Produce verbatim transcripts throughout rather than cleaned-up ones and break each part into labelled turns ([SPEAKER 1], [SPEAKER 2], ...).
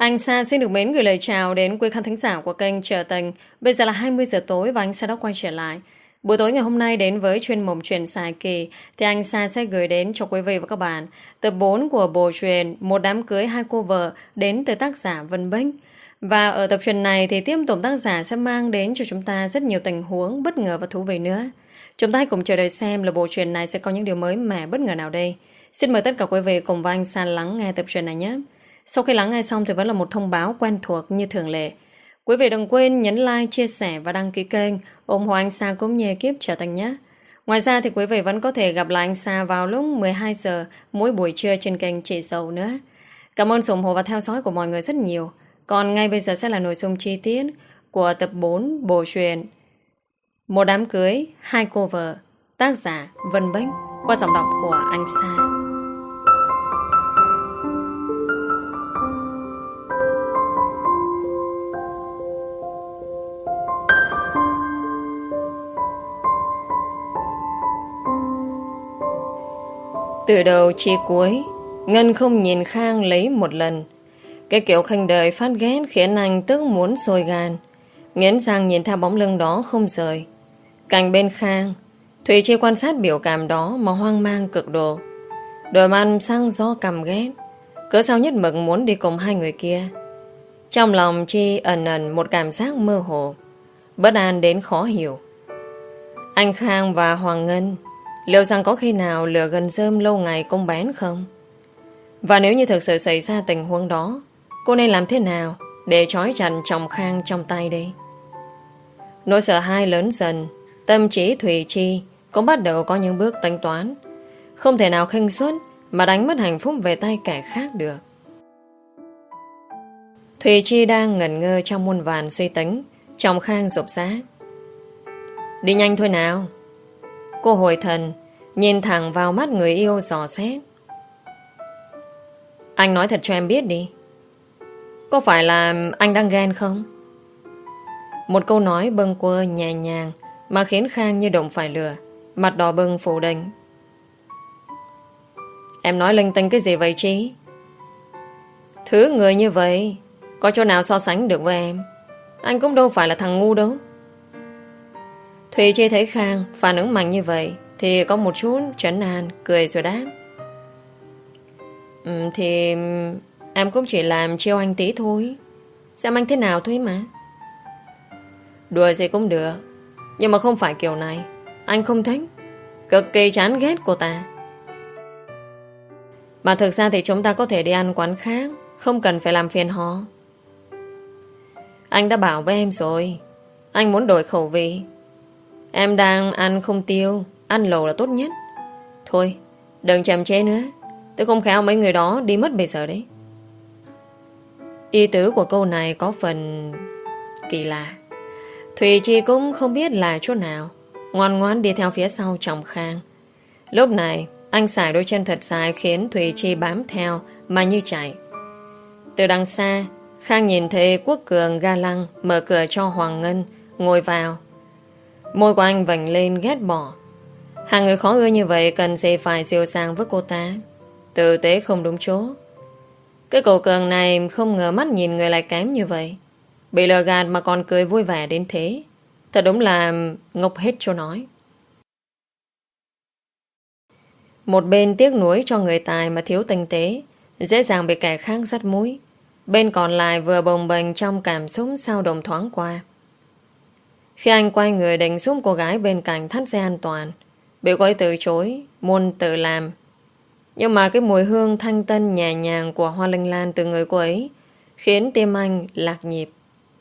[SPEAKER 1] Anh Sa xin được mến gửi lời chào đến quý khán thính giả của kênh Trở Tình. Bây giờ là hai mươi giờ tối và anh Sa đã quay trở lại. Buổi tối ngày hôm nay đến với chuyên mục Chuyện Xài Kỳ thì anh Sa sẽ gửi đến cho quý vị và các bạn tập bốn của bộ truyện Một Đám Cưới Hai Cô Vợ đến từ tác giả Vân Bích. Và ở tập truyện này thì tiếp tục tác giả sẽ mang đến cho chúng ta rất nhiều tình huống bất ngờ và thú vị nữa. Chúng ta hãy cùng chờ đợi xem là bộ truyện này sẽ có những điều mới mẻ bất ngờ nào đây. Xin mời tất cả quý vị cùng với anh Sa lắng nghe tập truyện này nhé. Sau khi lắng nghe xong thì vẫn là một thông báo quen thuộc như thường lệ. Quý vị đừng quên nhấn like, chia sẻ và đăng ký kênh, ủng hộ anh Sa cũng như ekip Trở Thành nhé. Ngoài ra thì quý vị vẫn có thể gặp lại anh Sa vào lúc mười hai giờ mỗi buổi trưa trên kênh Chị Dầu nữa. Cảm ơn sự ủng hộ và theo dõi của mọi người rất nhiều. Còn ngay bây giờ sẽ là nội dung chi tiết của tập bốn bộ truyện Một Đám Cưới Hai Cô Vợ, tác giả Vân Bích, qua giọng đọc của anh Sa. Từ đầu chi cuối, Ngân không nhìn Khang lấy một lần. Cái kiểu khinh đời phát ghét khiến anh tức muốn sôi gan, nghiến răng nhìn theo bóng lưng đó không rời. Cạnh bên Khang, Thủy Chi quan sát biểu cảm đó mà hoang mang cực độ. Đôi mắt sang gió căm ghét, cớ sao nhất mực muốn đi cùng hai người kia. Trong lòng Chi ẩn ẩn một cảm giác mơ hồ, bất an đến khó hiểu. Anh Khang và Hoàng Ngân liệu rằng có khi nào lửa gần rơm lâu ngày cũng bén không? Và nếu như thực sự xảy ra tình huống đó, cô nên làm thế nào để trói chặt chồng Khang trong tay đây? Nỗi sợ hãi lớn dần, tâm trí Thủy Chi cũng bắt đầu có những bước tính toán. Không thể nào khinh suất mà đánh mất hạnh phúc về tay kẻ khác được. Thủy Chi đang ngẩn ngơ trong muôn vàn suy tính. Chồng Khang rụp rã: "Đi nhanh thôi nào." Cô hồi thần, nhìn thẳng vào mắt người yêu dò xét: "Anh nói thật cho em biết đi, có phải là anh đang ghen không?" Một câu nói bâng quơ nhẹ nhàng mà khiến Khang như đụng phải lửa, mặt đỏ bừng phủ định. "Em nói linh tinh cái gì vậy Chi? Thứ người như vậy có chỗ nào so sánh được với em? Anh cũng đâu phải là thằng ngu đâu." Thùy Chi thấy Khang phản ứng mạnh như vậy thì có một chút trấn an, cười rồi đáp: ừ, "Thì em cũng chỉ làm chiêu anh tí thôi, xem anh thế nào thôi mà." "Đùa gì cũng được, nhưng mà không phải kiểu này. Anh không thích, cực kỳ chán ghét cô ta. Mà thực ra thì chúng ta có thể đi ăn quán khác, không cần phải làm phiền họ. Anh đã bảo với em rồi, anh muốn đổi khẩu vị. Em đang ăn không tiêu, ăn lẩu là tốt nhất. Thôi, đừng chậm trễ nữa, tôi không khéo mấy người đó đi mất bây giờ đấy." Ý tứ của câu này có phần kỳ lạ. Thùy Chi cũng không biết là chỗ nào, ngoan ngoãn đi theo phía sau chồng Khang. Lúc này anh xài đôi chân thật dài khiến Thùy Chi bám theo mà như chạy. Từ đằng xa, Khang nhìn thấy Quốc Cường ga lăng mở cửa cho Hoàng Ngân ngồi vào. Môi của anh vành lên ghét bỏ. Hàng người khó ưa như vậy cần gì phải siêu sang với cô ta, tử tế không đúng chỗ. Cái cậu Cường này không ngờ mắt nhìn người lại kém như vậy, bị lừa gạt mà còn cười vui vẻ đến thế. Thật đúng là ngốc hết chỗ nói. Một bên tiếc nuối cho người tài mà thiếu tinh tế, dễ dàng bị kẻ khác dắt mũi. Bên còn lại vừa bồng bềnh trong cảm xúc sao động thoáng qua. Khi anh quay người định giúp cô gái bên cạnh thắt dây an toàn, bị cô ấy từ chối, muốn tự làm. Nhưng mà cái mùi hương thanh tân nhẹ nhàng của hoa linh lan từ người cô ấy khiến tim anh lạc nhịp.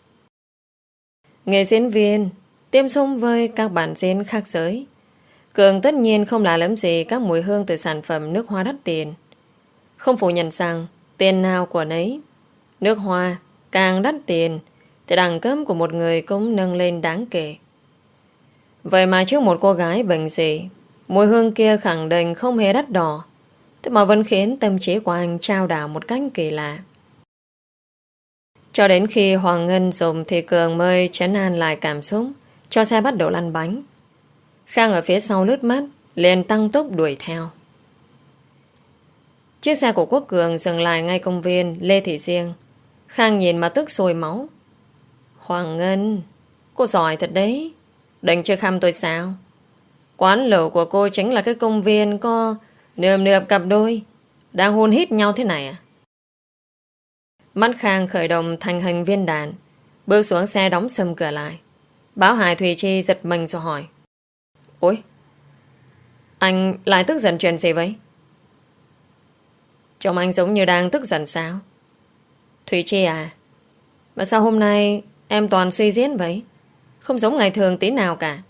[SPEAKER 1] Nghề diễn viên tiêm sông với các bản diễn khác giới, Cường tất nhiên không lạ lẫm gì các mùi hương từ sản phẩm nước hoa đắt tiền. Không phủ nhận rằng tiền nào của nấy. Nước hoa càng đắt tiền thì đẳng cấp của một người cũng nâng lên đáng kể. Vậy mà trước một cô gái bình dị, mùi hương kia khẳng định không hề đắt đỏ, thế mà vẫn khiến tâm trí của anh trao đảo một cách kỳ lạ. Cho đến khi Hoàng Ngân dùng thì Cường mới trấn an lại cảm xúc, cho xe bắt đầu lăn bánh. Khang ở phía sau lướt mắt, liền tăng tốc đuổi theo. Chiếc xe của Quốc Cường dừng lại ngay công viên Lê Thị Riêng. Khang nhìn mà tức sôi máu. Hoàng Ngân, cô giỏi thật đấy. Định chơi khăm tôi sao? Quán lẩu của cô chính là cái công viên có nườm nượp cặp đôi đang hôn hít nhau thế này à? Mắt Khang khởi động thành hình viên đạn, bước xuống xe đóng sầm cửa lại. Báo Hải Thùy Chi giật mình rồi hỏi. Ôi, anh lại tức giận chuyện gì vậy? Trông anh giống như đang tức giận sao? Thùy Chi à, mà sao hôm nay em toàn suy diễn vậy? Không giống ngày thường tí nào cả.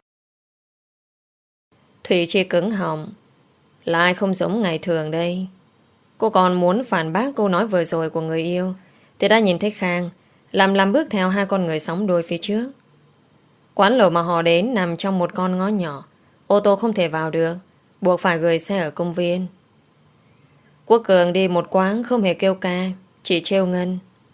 [SPEAKER 1] Thùy Chi cứng họng. Là ai không giống ngày thường đây? Cô còn muốn phản bác câu nói vừa rồi của người yêu thì đã nhìn thấy Khang làm làm bước theo hai con người sóng đôi phía trước. Quán lẩu mà họ đến nằm trong một con ngõ nhỏ, ô tô không thể vào được, buộc phải gửi xe ở công viên. Quốc Cường đi một quán không hề kêu ca, chỉ trêu Ngân.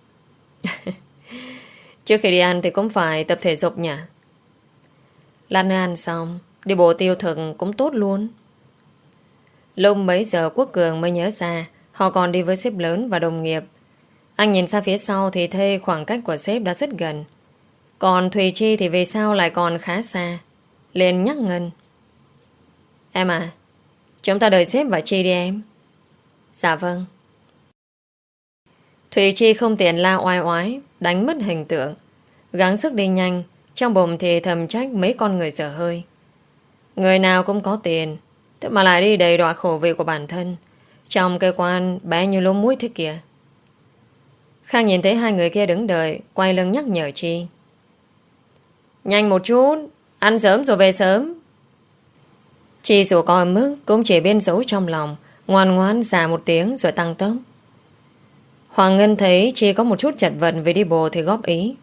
[SPEAKER 1] Trước khi đi ăn thì cũng phải tập thể dục nhỉ? Lát nữa ăn xong đi bộ tiêu thực cũng tốt luôn. Lúc mấy giờ Quốc Cường mới nhớ ra họ còn đi với sếp lớn và đồng nghiệp. Anh nhìn ra phía sau thì thấy khoảng cách của sếp đã rất gần. Còn Thùy Chi thì vì sao lại còn khá xa. Lên nhắc Ngân. Em à, chúng ta đợi sếp và Chi đi em. Dạ vâng. Thùy Chi không tiện la oai oái, đánh mất hình tượng, gắng sức đi nhanh. Trong bụng thì thầm trách mấy con người dở hơi. Người nào cũng có tiền, thế mà lại đi đầy đọa khẩu vị của bản thân trong cơ quan bé như lỗ mũi thế kìa. Khang nhìn thấy hai người kia đứng đợi, quay lưng nhắc nhở Chi. Nhanh một chút, ăn sớm rồi về sớm. Chi dù có ở mức cũng chỉ biên giấu trong lòng, ngoan ngoãn dạ một tiếng rồi tăng tốc. Hoàng Ngân thấy Chi có một chút chật vật vì đi bộ thì góp ý.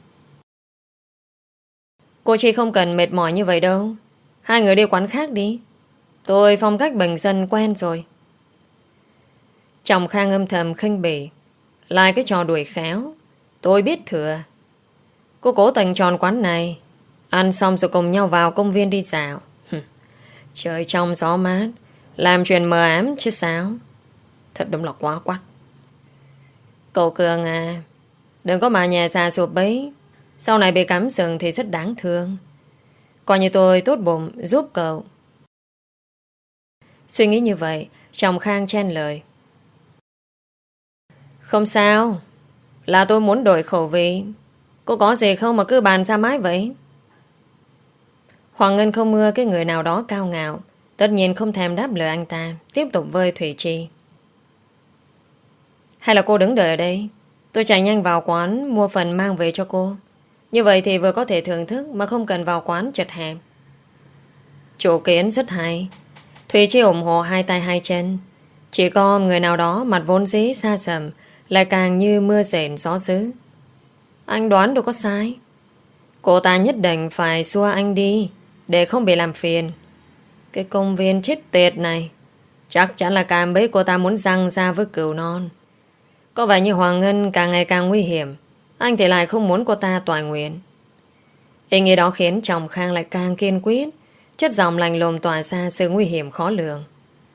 [SPEAKER 1] Cô Chi không cần mệt mỏi như vậy đâu. Hai người đi quán khác đi. Tôi phong cách bình dân quen rồi. Chồng Khang âm thầm khinh bỉ. Lại cái trò đuổi khéo. Tôi biết thừa. Cô cố tình tròn quán này. Ăn xong rồi cùng nhau vào công viên đi dạo. Trời trong gió mát, làm chuyện mờ ám chứ sao. Thật đúng là quá quắt. Cậu Cường à, đừng có mà nhà già sụp bấy. Sau này bị cắm sừng thì rất đáng thương. Coi như tôi tốt bụng giúp cậu. Suy nghĩ như vậy, chồng Khang chen lời. Không sao, là tôi muốn đổi khẩu vị. Cô có gì không mà cứ bàn ra mãi vậy? Hoàng Ngân không mưa cái người nào đó cao ngạo, tất nhiên không thèm đáp lời anh ta, tiếp tục vơi Thủy Chi. Hay là cô đứng đợi ở đây, tôi chạy nhanh vào quán mua phần mang về cho cô. Như vậy thì vừa có thể thưởng thức mà không cần vào quán chật hẹp. Chủ kiến rất hay. Thủy Chi ủng hộ hai tay hai chân. Chỉ có người nào đó mặt vốn dĩ xa xầm lại càng như mưa rền gió dữ. Anh đoán đâu có sai. Cô ta nhất định phải xua anh đi để không bị làm phiền. Cái công viên chết tiệt này chắc chắn là cảm bấy cô ta muốn răng ra với cừu non. Có vẻ như Hoàng Ngân càng ngày càng nguy hiểm. Anh thì lại không muốn cô ta toại nguyện. Ý nghĩ đó khiến chồng Khang lại càng kiên quyết. Chất giọng lạnh lùng tỏa ra sự nguy hiểm khó lường.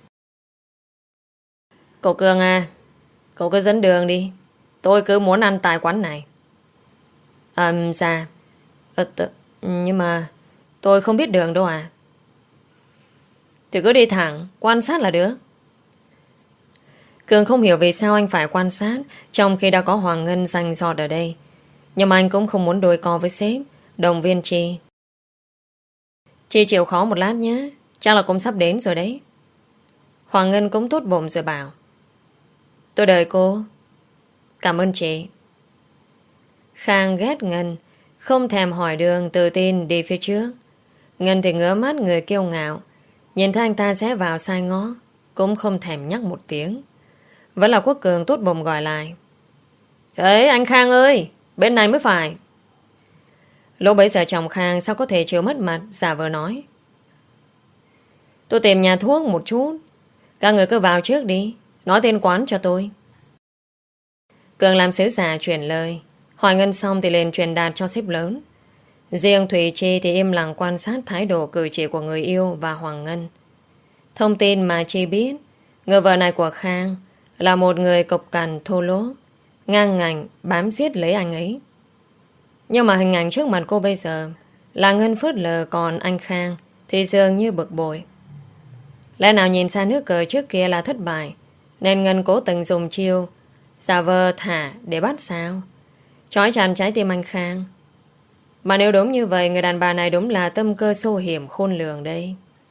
[SPEAKER 1] Cậu Cường à, cậu cứ dẫn đường đi. Tôi cứ muốn ăn tại quán này. À, dạ à, t- Nhưng mà tôi không biết đường đâu à. Thì cứ đi thẳng, quan sát là được. Cường không hiểu vì sao anh phải quan sát trong khi đã có Hoàng Ngân rành rọt ở đây. Nhưng mà anh cũng không muốn đôi co với sếp, động viên Chi. Chi chịu khó một lát nhé, chắc là cũng sắp đến rồi đấy. Hoàng Ngân cũng tốt bụng rồi bảo. Tôi đợi cô. Cảm ơn chị. Khang ghét Ngân, không thèm hỏi đường, tự tin đi phía trước. Ngân thì ngỡ mắt người kiêu ngạo, nhìn thấy anh ta sẽ vào sai ngõ, cũng không thèm nhắc một tiếng. Vẫn là Quốc Cường tốt bụng gọi lại. Ấy anh Khang ơi, bên này mới phải. Lúc bấy giờ chồng Khang sao có thể chịu mất mặt, giả vờ nói. Tôi tìm nhà thuốc một chút. Các người cứ vào trước đi, nói tên quán cho tôi. Cường làm sứ giả chuyển lời. Hỏi Ngân xong thì lên truyền đạt cho sếp lớn. Riêng Thùy Chi thì im lặng quan sát thái độ cử chỉ của người yêu và Hoàng Ngân. Thông tin mà Chi biết, người vợ này của Khang là một người cộc cằn thô lỗ, ngang ngạnh bám xiết lấy anh ấy. Nhưng mà hình ảnh trước mặt cô bây giờ là Ngân phớt lờ, còn anh Khang thì dường như bực bội. Lẽ nào nhìn xa nước cờ trước kia là thất bại, nên Ngân cố tình dùng chiêu giả vờ thả để bắt sao, trói chặt trái tim anh Khang. Mà nếu đúng như vậy, người đàn bà này đúng là tâm cơ sâu hiểm khôn lường đây.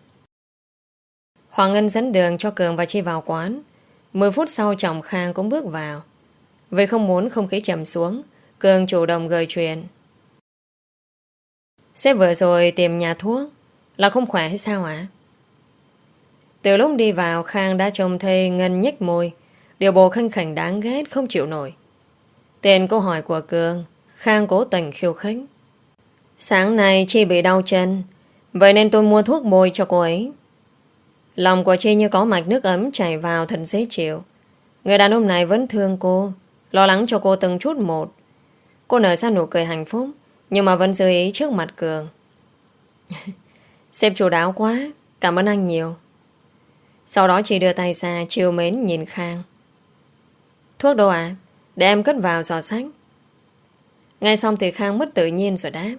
[SPEAKER 1] Hoàng Ngân dẫn đường cho Cường và Chi vào quán. Mười phút sau chồng Khang cũng bước vào. Vì không muốn không khí trầm xuống, Cường chủ động gợi chuyện. Sếp vừa rồi tìm nhà thuốc là không khỏe hay sao ạ? Từ lúc đi vào, Khang đã trông thấy Ngân nhếch môi, điều bộ khinh khỉnh đáng ghét không chịu nổi. Tiền câu hỏi của Cường, Khang cố tình khiêu khích. Sáng nay Chi bị đau chân, vậy nên tôi mua thuốc bôi cho cô ấy. Lòng của Chi như có mạch nước ấm chảy vào thật dễ chịu. Người đàn ông này vẫn thương cô, lo lắng cho cô từng chút một. Cô nở ra nụ cười hạnh phúc, nhưng mà vẫn giữ ý trước mặt Cường. Sếp chu đáo quá, cảm ơn anh nhiều. Sau đó Chi đưa tay ra trìu mến nhìn Khang. Thuốc đâu ạ? À? Để em cất vào giỏ sách. Ngay xong thì Khang mất tự nhiên rồi đáp.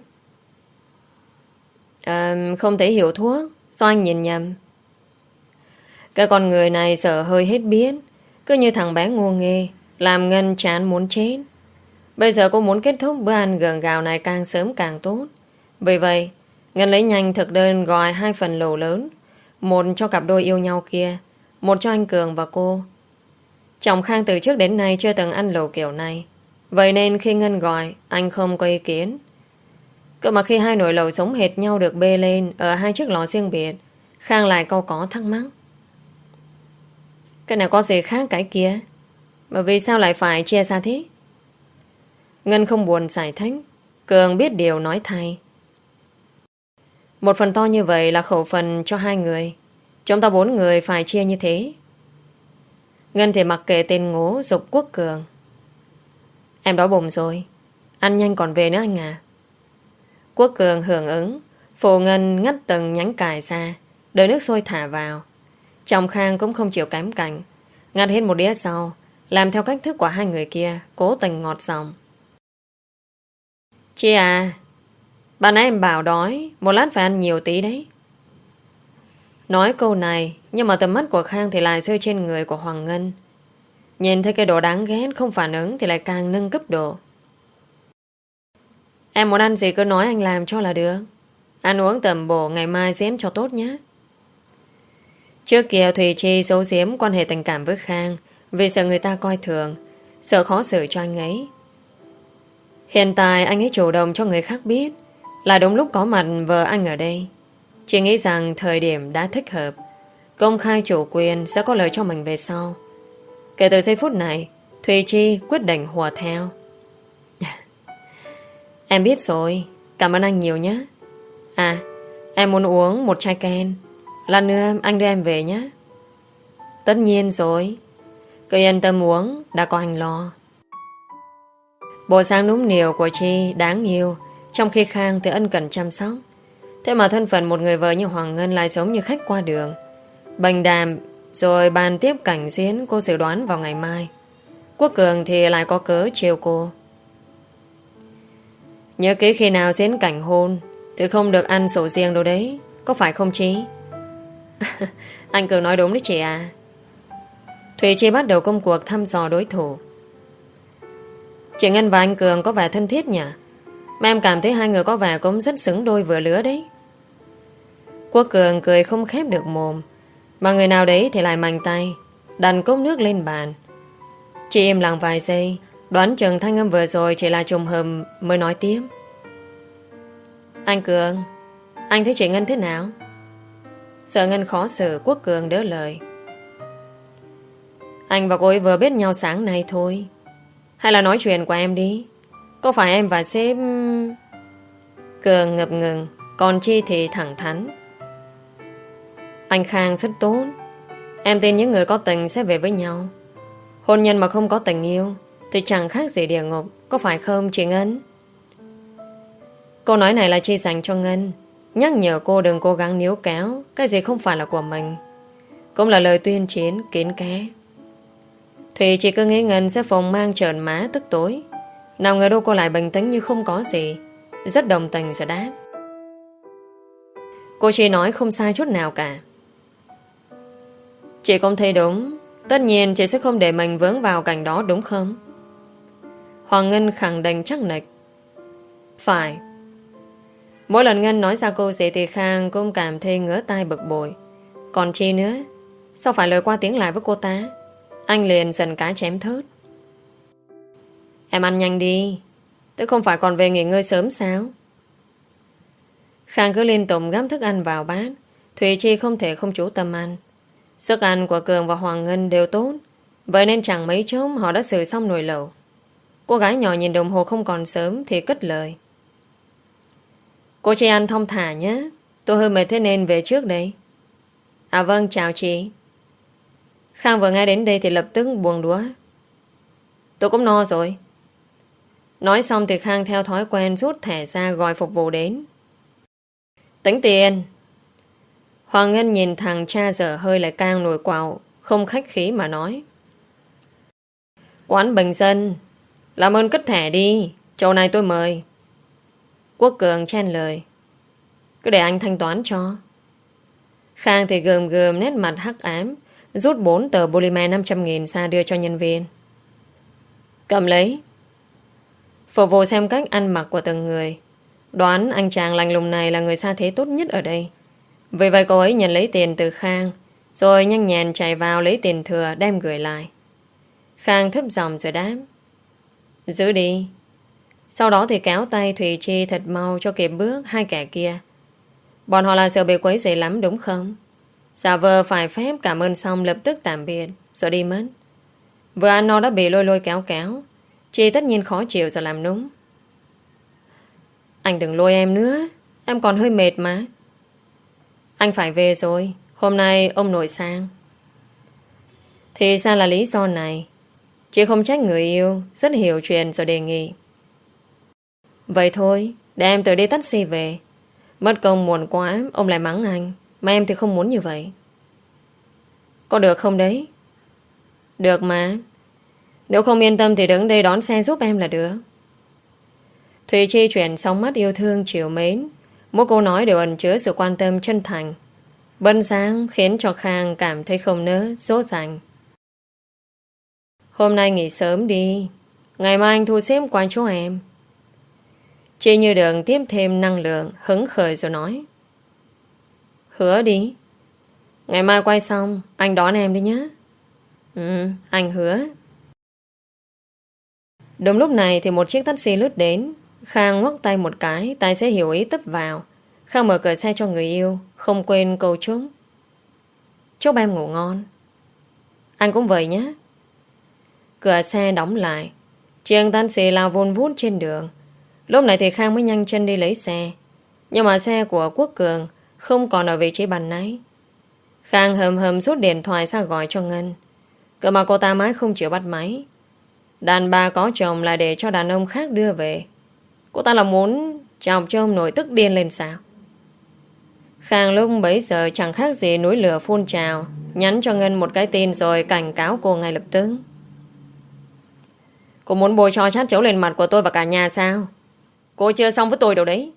[SPEAKER 1] À, không thể hiểu thuốc, do anh nhìn nhầm. Cái con người này sợ hơi hết biết, cứ như thằng bé ngu nghê, làm Ngân chán muốn chết. Bây giờ cô muốn kết thúc bữa ăn gượng gạo này càng sớm càng tốt. Vì vậy Ngân lấy nhanh thực đơn gọi hai phần lẩu lớn, một cho cặp đôi yêu nhau kia, một cho anh Cường và cô. Chồng Khang từ trước đến nay chưa từng ăn lẩu kiểu này, vậy nên khi Ngân gọi, anh không có ý kiến. Cơ mà khi hai nồi lẩu giống hệt nhau được bê lên ở hai chiếc lò riêng biệt, Khang lại câu có thắc mắc. Cái này có gì khác cái kia, mà vì sao lại phải chia xa thế? Ngân không buồn giải thích, Cường biết điều nói thay. Một phần to như vậy là khẩu phần cho hai người, chúng ta bốn người phải chia như thế. Ngân thì mặc kệ tên ngố giục Quốc Cường. Em đói bụng rồi, ăn nhanh còn về nữa anh à. Quốc Cường hưởng ứng, phụ Ngân ngắt từng nhánh cải ra, đợi nước sôi thả vào. Chồng Khang cũng không chịu kém cạnh, ngắt hết một đĩa sau, làm theo cách thức của hai người kia, cố tình ngọt giọng. Chị à, bạn nãy em bảo đói, một lát phải ăn nhiều tí đấy. Nói câu này, nhưng mà tầm mắt của Khang thì lại rơi trên người của Hoàng Ngân. Nhìn thấy cái đồ đáng ghét không phản ứng thì lại càng nâng cấp độ. Em muốn ăn gì cứ nói anh làm cho là được. Ăn uống tầm bổ, ngày mai diễn cho tốt nhé. Trước kia Thùy Chi giấu giếm quan hệ tình cảm với Khang vì sợ người ta coi thường, sợ khó xử cho anh ấy. Hiện tại anh ấy chủ động cho người khác biết, là đúng lúc có mặt vợ anh ở đây. Chị nghĩ rằng thời điểm đã thích hợp, công khai chủ quyền sẽ có lợi cho mình về sau. Kể từ giây phút này, Thùy Chi quyết định hùa theo. Em biết rồi, cảm ơn anh nhiều nhé. À, em muốn uống một chai ken, lát nữa anh đưa em về nhé. Tất nhiên rồi, cứ yên tâm uống, đã có anh lo. Bộ sáng nũng nịu của Chi đáng yêu, trong khi Khang thì ân cần chăm sóc. Thế mà thân phận một người vợ như Hoàng Ngân lại giống như khách qua đường, bành đàm rồi bàn tiếp cảnh diễn cô dự đoán vào ngày mai. Quốc Cường thì lại có cớ chiều cô. Nhớ kỹ khi nào diễn cảnh hôn thì không được ăn sổ riêng đâu đấy, có phải không Chi? Anh Cường nói đúng đấy chị à. Thùy Chi bắt đầu công cuộc thăm dò đối thủ. Chị Ngân và anh Cường có vẻ thân thiết nhỉ? Mà em cảm thấy hai người có vẻ cũng rất xứng đôi vừa lứa đấy. Quốc Cường cười không khép được mồm, mà người nào đấy thì lại mạnh tay đặt cốc nước lên bàn. Chị im lặng vài giây, đoán chừng thanh âm vừa rồi chỉ là trùng hợp mới nói tiếp. Anh Cường, anh thấy chị Ngân thế nào? Sợ Ngân khó xử, Quốc Cường đỡ lời. Anh và cô ấy vừa biết nhau sáng nay thôi. Hay là nói chuyện của em đi. Có phải em và sếp... Cường ngập ngừng, còn Chi thì thẳng thắn. Anh Khang rất tốt. Em tin những người có tình sẽ về với nhau. Hôn nhân mà không có tình yêu thì chẳng khác gì địa ngục, có phải không chị Ngân? Câu nói này là Chi dành cho Ngân, nhắc nhở cô đừng cố gắng níu kéo cái gì không phải là của mình. Cũng là lời tuyên chiến kín ké. Thùy chỉ cứ nghĩ Ngân sẽ phồng mang trợn má tức tối. Nào ngờ đâu cô lại bình tĩnh như không có gì, rất đồng tình rồi đáp. Cô chỉ nói không sai chút nào cả. Chị không thấy đúng. Tất nhiên chị sẽ không để mình vướng vào cảnh đó, đúng không? Hoàng Ngân khẳng định chắc nịch. Phải. Mỗi lần Ngân nói ra câu gì thì Khang cũng cảm thấy ngứa tai bực bội. Còn chi nữa, sao phải lời qua tiếng lại với cô ta? Anh liền dần cá chém thớt. Em ăn nhanh đi, tức không phải còn về nghỉ ngơi sớm sao? Khang cứ liên tục gắp thức ăn vào bát. Thùy Chi không thể không chú tâm ăn. Sức ăn của Cường và Hoàng Ngân đều tốt, vậy nên chẳng mấy chốc họ đã sửa xong nồi lẩu. Cô gái nhỏ nhìn đồng hồ không còn sớm thì cất lời. Cô chị ăn thong thả nhé, tôi hơi mệt thế nên về trước đây. À vâng, chào chị. Khang vừa nghe đến đây thì lập tức buông đũa. Tôi cũng no rồi. Nói xong thì Khang theo thói quen rút thẻ ra gọi phục vụ đến. Tính tiền. Hoàng Ngân nhìn thằng cha dở hơi lại càng nổi quạo, không khách khí mà nói. Quán bình dân, làm ơn cất thẻ đi, chỗ này tôi mời. Quốc Cường chen lời. Cứ để anh thanh toán cho. Khang thì gườm gườm nét mặt hắc ám, rút bốn tờ polymer năm trăm nghìn ra đưa cho nhân viên. Cầm lấy. Phục vụ xem cách ăn mặc của từng người. Đoán anh chàng lành lùng này là người xa thế tốt nhất ở đây. Vì vậy cô ấy nhận lấy tiền từ Khang, rồi nhanh nhẹn chạy vào lấy tiền thừa đem gửi lại. Khang thấp giọng rồi đáp. Giữ đi. Sau đó thì kéo tay Thùy Chi thật mau cho kịp bước hai kẻ kia. Bọn họ là sợ bị quấy rầy lắm đúng không? Giả vờ phải phép cảm ơn xong lập tức tạm biệt rồi đi mất. Vừa ăn nó đã bị lôi lôi kéo kéo. Chi tất nhiên khó chịu rồi làm núng. Anh đừng lôi em nữa, em còn hơi mệt mà. Anh phải về rồi, hôm nay ông nội sang. Thì sao là lý do này? Chị không trách người yêu, rất hiểu chuyện rồi đề nghị. Vậy thôi, để em tự đi taxi về. Mất công muộn quá, ông lại mắng anh. Mà em thì không muốn như vậy. Có được không đấy? Được mà. Nếu không yên tâm thì đứng đây đón xe giúp em là được. Thùy Chi chuyển sóng mắt yêu thương chiều mến. Mỗi câu nói đều ẩn chứa sự quan tâm chân thành. Bân sáng khiến cho Khang cảm thấy không nỡ, dỗ dành. Hôm nay nghỉ sớm đi. Ngày mai anh thu xếp qua chỗ em. Chi như đường tiếp thêm năng lượng, hứng khởi rồi nói. Hứa đi. Ngày mai quay xong, anh đón em đi nhé. Ừ, anh hứa. Đúng lúc này thì một chiếc taxi lướt đến. Khang ngoắc tay một cái, tài xế hiểu ý tấp vào. Khang mở cửa xe cho người yêu, không quên câu chúc. Chúc em ngủ ngon. Anh cũng vậy nhé. Cửa xe đóng lại. Chiếc taxi lao vun vút trên đường. Lúc này thì Khang mới nhanh chân đi lấy xe. Nhưng mà xe của Quốc Cường không còn ở vị trí bàn nãy. Khang hầm hầm rút điện thoại ra gọi cho Ngân. Cơ mà cô ta mãi không chịu bắt máy. Đàn bà có chồng là để cho đàn ông khác đưa về. Cô ta là muốn chọc cho ông nội tức điên lên sao? Khang lúc bấy giờ chẳng khác gì núi lửa phun trào. Nhắn cho Ngân một cái tin rồi cảnh cáo cô ngay lập tức. Cô muốn bôi cho chát chấu lên mặt của tôi và cả nhà sao? Cô chưa xong với tôi đâu đấy.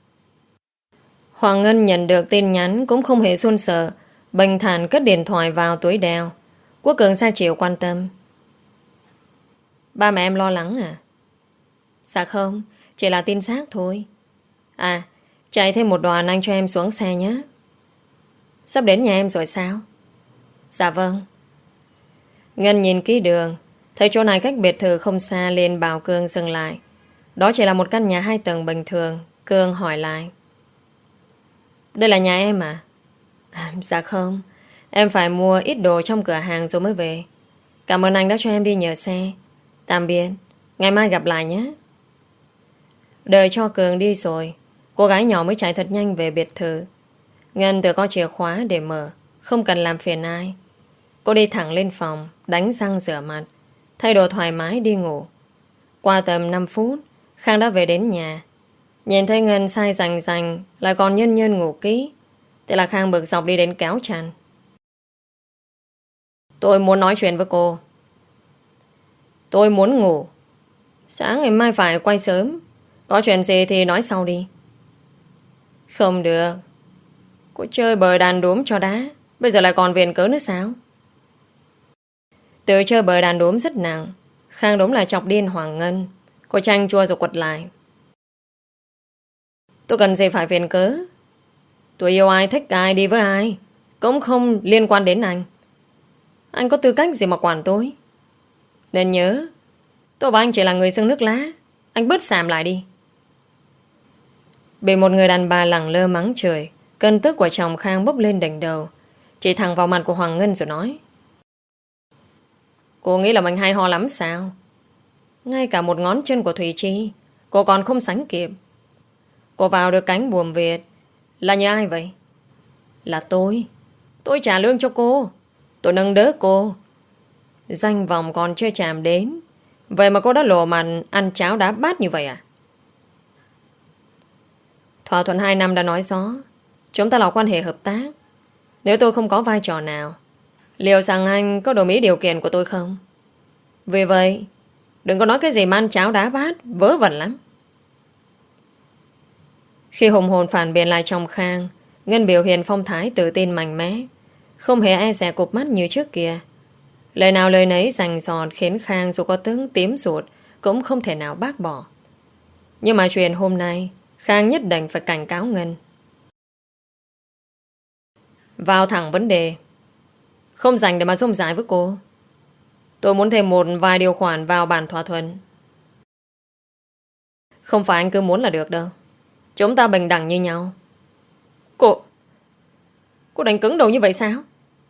[SPEAKER 1] Hoàng Ngân nhận được tin nhắn cũng không hề run sợ, bình thản cất điện thoại vào túi đeo. Quốc Cường ra chiều quan tâm. Ba mẹ em lo lắng à? Dạ không, chỉ là tin xác thôi. À, chạy thêm một đoàn anh cho em xuống xe nhé. Sắp đến nhà em rồi sao? Dạ vâng. Ngân nhìn kỹ đường, thấy chỗ này cách biệt thự không xa liền bảo Cường dừng lại. Đó chỉ là một căn nhà hai tầng bình thường. Cường hỏi lại. Đây là nhà em à? À dạ không, em phải mua ít đồ trong cửa hàng rồi mới về. Cảm ơn anh đã cho em đi nhờ xe. Tạm biệt, ngày mai gặp lại nhé. Đợi cho Cường đi rồi, cô gái nhỏ mới chạy thật nhanh về biệt thự. Ngân tự có chìa khóa để mở, không cần làm phiền ai. Cô đi thẳng lên phòng, đánh răng rửa mặt, thay đồ thoải mái đi ngủ. Qua tầm năm phút, Khang đã về đến nhà. Nhìn thấy Ngân sai rành rành, lại còn nhân nhân ngủ kỹ. Thế là Khang bực dọc đi đến kéo chăn. Tôi muốn nói chuyện với cô. Tôi muốn ngủ. Sáng ngày mai phải quay sớm. Có chuyện gì thì nói sau đi. Không được. Cô chơi bời đàn đúm cho đá, bây giờ lại còn viện cớ nữa sao? Từ chơi bời đàn đúm rất nặng. Khang đúng là chọc điên Hoàng Ngân. Cô chanh chua rồi quật lại. Tôi cần gì phải viện cớ? Tôi yêu ai, thích ai, đi với ai cũng không liên quan đến anh. Anh có tư cách gì mà quản tôi? Nên nhớ, tôi và anh chỉ là người xưng nước lá. Anh bớt xàm lại đi. Bị một người đàn bà lẳng lơ mắng chửi, cơn tức của chồng Khang bốc lên đỉnh đầu. Chỉ thẳng vào mặt của Hoàng Ngân rồi nói: Cô nghĩ là mình hay ho lắm sao? Ngay cả một ngón chân của Thùy Chi cô còn không sánh kịp. Cô vào được cánh buồm Việt là nhờ ai vậy? Là tôi. Tôi trả lương cho cô. Tôi nâng đỡ cô. Danh vọng còn chưa chạm đến, vậy mà cô đã lộ mặt ăn cháo đá bát như vậy à? Thỏa thuận hai năm đã nói rõ chúng ta là quan hệ hợp tác. Nếu tôi không có vai trò nào, liệu rằng anh có đồng ý điều kiện của tôi không? Vì vậy đừng có nói cái gì mà ăn cháo đá bát, vớ vẩn lắm. Khi hùng hồn phản biện lại chồng Khang, Ngân biểu hiện phong thái tự tin mạnh mẽ, không hề e dè cụp mắt như trước kia. Lời nào lời nấy rành rọt khiến Khang dù có tướng tím ruột cũng không thể nào bác bỏ. Nhưng mà chuyện hôm nay Khang nhất định phải cảnh cáo Ngân. Vào thẳng vấn đề, không dành để mà rông rải với cô. Tôi muốn thêm một vài điều khoản vào bản thỏa thuận. Không phải anh cứ muốn là được đâu. Chúng ta bình đẳng như nhau. Cô Cô đánh cứng đầu như vậy sao?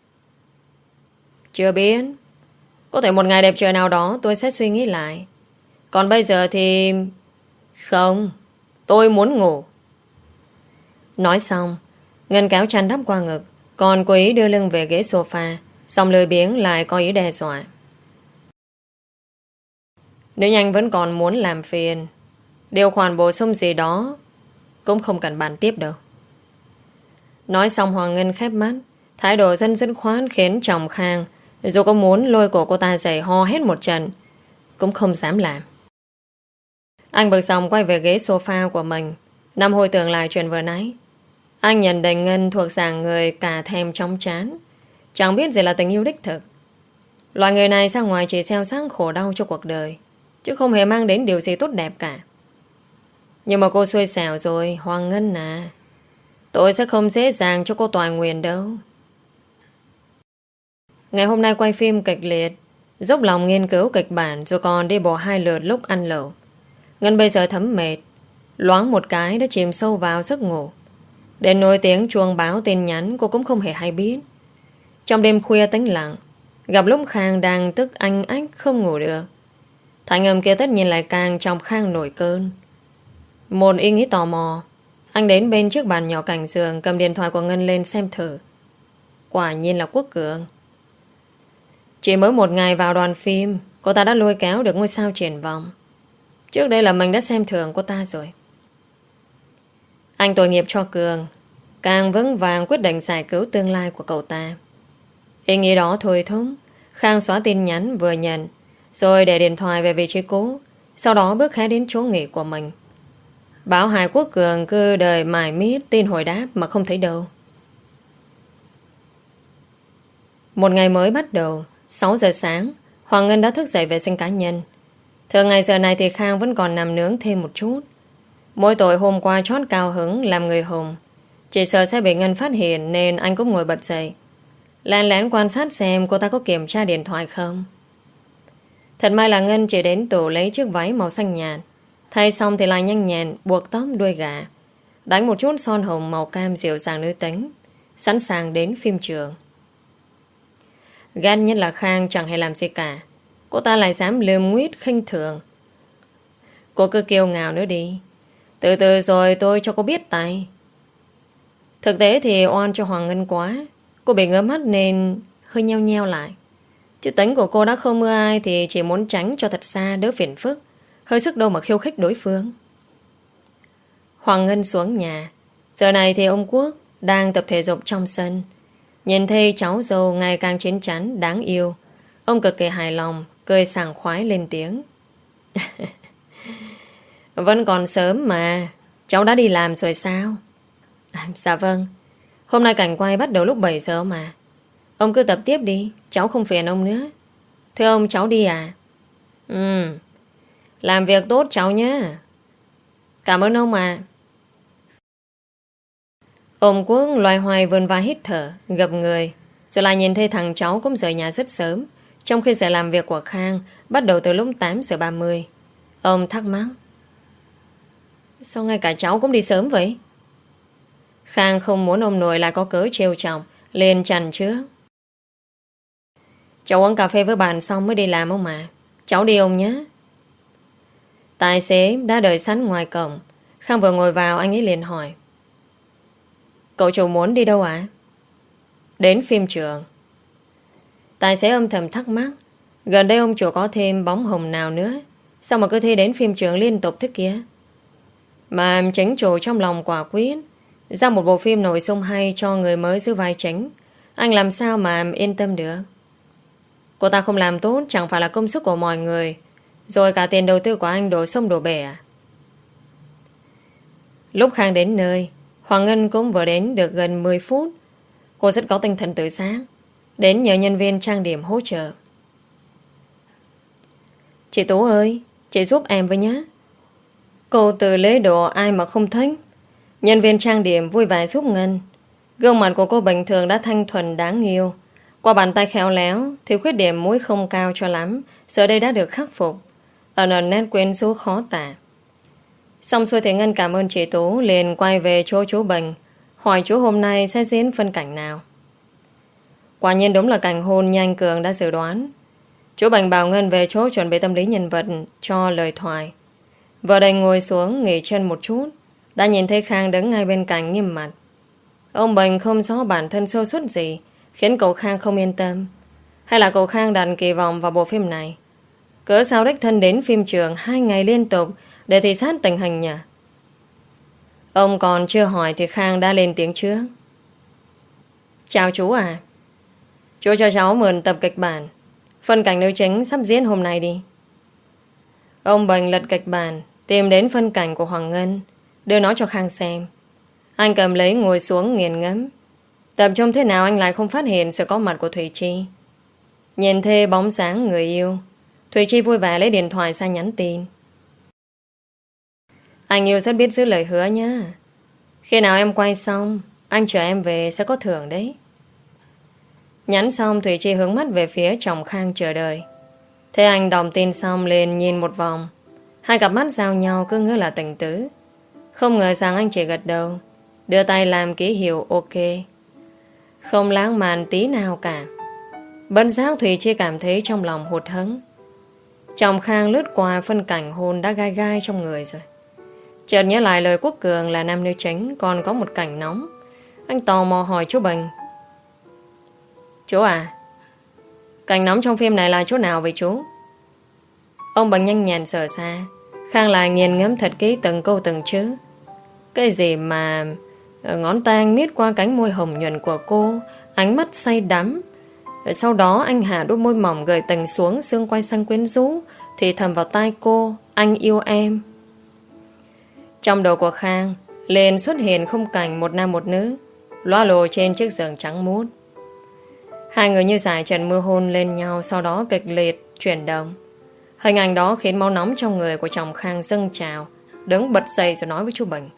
[SPEAKER 1] Chưa biết. Có thể một ngày đẹp trời nào đó tôi sẽ suy nghĩ lại. Còn bây giờ thì... Không. Tôi muốn ngủ. Nói xong, Ngân kéo chăn đắp qua ngực, còn cố ý đưa lưng về ghế sofa, xong lười biếng lại có ý đe dọa. Nếu nhanh vẫn còn muốn làm phiền, điều khoản bổ sung gì đó cũng không cần bàn tiếp đâu. Nói xong Hoàng Ngân khép mắt, thái độ dân dân khoán khiến chồng Khang dù có muốn lôi cổ cô ta dậy ho hết một trận cũng không dám làm. Anh bực xong quay về ghế sofa của mình, nằm hồi tưởng lại chuyện vừa nãy. Anh nhận định Ngân thuộc dạng người cả thèm chóng chán, chẳng biết gì là tình yêu đích thực. Loại người này ra ngoài chỉ gieo rắc khổ đau cho cuộc đời, chứ không hề mang đến điều gì tốt đẹp cả. Nhưng mà cô xui xẻo rồi, Hoàng Ngân à. Tôi sẽ không dễ dàng cho cô toại nguyện đâu. Ngày hôm nay quay phim kịch liệt, dốc lòng nghiên cứu kịch bản, rồi còn đi bộ hai lượt lúc ăn lẩu. Ngân bây giờ thấm mệt, loáng một cái đã chìm sâu vào giấc ngủ. Đến nỗi tiếng chuông báo tin nhắn cô cũng không hề hay biết. Trong đêm khuya tĩnh lặng, gặp lúc Khang đang tức anh ách không ngủ được, thanh âm kia tất nhiên lại càng trong Khang nổi cơn. Một ý nghĩ tò mò, anh đến bên chiếc bàn nhỏ cạnh giường, cầm điện thoại của Ngân lên xem thử. Quả nhiên là Quốc Cường. Chỉ mới một ngày vào đoàn phim, cô ta đã lôi kéo được ngôi sao triển vọng. Trước đây là mình đã xem thường cô ta rồi. Anh tội nghiệp cho Cường, càng vững vàng quyết định giải cứu tương lai của cậu ta. Ý nghĩ đó thôi thúc Khang xóa tin nhắn vừa nhận, rồi để điện thoại về vị trí cũ, sau đó bước khẽ đến chỗ nghỉ của mình. Bảo Hải Quốc Cường cứ đời mải miết tin hồi đáp mà không thấy đâu. Một ngày mới bắt đầu. Sáu giờ sáng, Hoàng Ngân đã thức dậy vệ sinh cá nhân. Thường ngày giờ này thì Khang vẫn còn nằm nướng thêm một chút. Mỗi tội hôm qua chót cao hứng làm người hùng, chỉ sợ sẽ bị Ngân phát hiện, nên anh cũng ngồi bật dậy, lén lén quan sát xem cô ta có kiểm tra điện thoại không. Thật may là Ngân chỉ đến tủ lấy chiếc váy màu xanh nhạt, thay xong thì lại nhanh nhẹn buộc tóc đuôi gà, đánh một chút son hồng màu cam dịu dàng nữ tính, sẵn sàng đến phim trường. Gan nhất là Khang chẳng hề làm gì cả, cô ta lại dám lườm nguyết khinh thường. Cô cứ kiêu ngạo nữa đi, từ từ rồi tôi cho cô biết tay. Thực tế thì oan cho Hoàng Ngân quá, cô bị ngứa mắt nên hơi nheo nheo lại. Chứ tính của cô đã không ưa ai thì chỉ muốn tránh cho thật xa đỡ phiền phức, hơi sức đâu mà khiêu khích đối phương. Hoàng Ngân xuống nhà. Giờ này thì ông Quốc đang tập thể dục trong sân. Nhìn thấy cháu dâu ngày càng chín chắn, đáng yêu, ông cực kỳ hài lòng, cười sảng khoái lên tiếng. Vẫn còn sớm mà. Cháu đã đi làm rồi sao? À, dạ vâng. Hôm nay cảnh quay bắt đầu lúc bảy giờ mà. Ông cứ tập tiếp đi, cháu không phiền ông nữa. Thưa ông, cháu đi à? Ừ. Làm việc tốt cháu nhé. Cảm ơn ông ạ. Ông Quốc loay hoay vươn vai hít thở, gập người, rồi lại nhìn thấy thằng cháu cũng rời nhà rất sớm, trong khi giờ làm việc của Khang bắt đầu từ lúc tám giờ ba mươi. Ông thắc mắc: sao ngay cả cháu cũng đi sớm vậy? Khang không muốn ông nội lại có cớ trêu chọc, liền chằn trước: cháu uống cà phê với bạn xong mới đi làm ông mà. Cháu đi ông nhé. Tài xế đã đợi sẵn ngoài cổng. Khang vừa ngồi vào, anh ấy liền hỏi: cậu chủ muốn đi đâu ạ? À? Đến phim trường. Tài xế âm thầm thắc mắc, gần đây ông chủ có thêm bóng hồng nào nữa, sao mà cứ thế đến phim trường liên tục thế kia? Mà chính chủ trong lòng quả quyết ra một bộ phim nội dung hay cho người mới giữ vai chính, anh làm sao mà yên tâm được? Cô ta không làm tốt chẳng phải là công sức của mọi người, rồi cả tiền đầu tư của anh đổ sông đổ bể à? Lúc Khang đến nơi, Hoàng Ngân cũng vừa đến được gần mười phút. Cô rất có tinh thần từ sáng, đến nhờ nhân viên trang điểm hỗ trợ. Chị Tú ơi, chị giúp em với nhé. Cô từ lấy đồ ai mà không thích. Nhân viên trang điểm vui vẻ giúp Ngân. Gương mặt của cô bình thường đã thanh thuần đáng yêu. Qua bàn tay khéo léo thì khuyết điểm mũi không cao cho lắm, giờ đây đã được khắc phục. Ở nền nét quyến rũ khó tả. Xong xuôi thì Ngân cảm ơn chị Tú, liền quay về chỗ chú Bình, hỏi chú hôm nay sẽ diễn phân cảnh nào. Quả nhiên đúng là cảnh hôn như anh Cường đã dự đoán. Chú Bình bảo Ngân về chỗ chuẩn bị tâm lý nhân vật cho lời thoại. Vợ đành ngồi xuống nghỉ chân một chút, đã nhìn thấy Khang đứng ngay bên cạnh nghiêm mặt. Ông Bình không rõ bản thân sâu suất gì khiến cậu Khang không yên tâm, hay là cậu Khang đặt kỳ vọng vào bộ phim này? Cớ sao đích thân đến phim trường hai ngày liên tục để thị sát tình hình nhỉ? Ông còn chưa hỏi thì Khang đã lên tiếng trước. Chào chú à, chú cho cháu mượn tập kịch bản phân cảnh nữ chính sắp diễn hôm nay đi. Ông Bình lật kịch bản, tìm đến phân cảnh của Hoàng Ngân, đưa nó cho Khang xem. Anh cầm lấy ngồi xuống nghiền ngẫm. Tập trung thế nào anh lại không phát hiện sự có mặt của Thủy Chi. Nhìn thấy bóng dáng người yêu, Thủy Chi vui vẻ lấy điện thoại ra nhắn tin. Anh yêu rất biết giữ lời hứa nhá. Khi nào em quay xong, anh chờ em về sẽ có thưởng đấy. Nhắn xong, Thủy Chi hướng mắt về phía chồng Khang chờ đợi. Thế anh đọc tin xong lên nhìn một vòng. Hai cặp mắt giao nhau cứ ngỡ là tình tứ. Không ngờ rằng anh chỉ gật đầu, đưa tay làm ký hiệu ok. Không lãng mạn tí nào cả. Bất giác Thủy Chi cảm thấy trong lòng hụt hẫng. Chồng Khang lướt qua phân cảnh hôn đã gai gai trong người rồi. Chợt nhớ lại lời Quốc Cường là nam nữ chính còn có một cảnh nóng. Anh tò mò hỏi chú Bình. Chú à, cảnh nóng trong phim này là chỗ nào vậy chú? Ông Bình nhanh nhẹn sờ xa. Khang lại nghiền ngẫm thật kỹ từng câu từng chữ. Cái gì mà ngón tay anh miết qua cánh môi hồng nhuận của cô, ánh mắt say đắm. Sau đó anh hạ đôi môi mỏng gợi tình xuống xương quai xanh quyến rũ, thì thầm vào tai cô: anh yêu em. Trong đầu của Khang liền xuất hiện khung cảnh một nam một nữ loa lồ trên chiếc giường trắng muốt. Hai người như dải trần mưa hôn lên nhau, sau đó kịch liệt chuyển động. Hình ảnh đó khiến máu nóng trong người của chồng Khang dâng trào, đứng bật dậy rồi nói với chú Bình.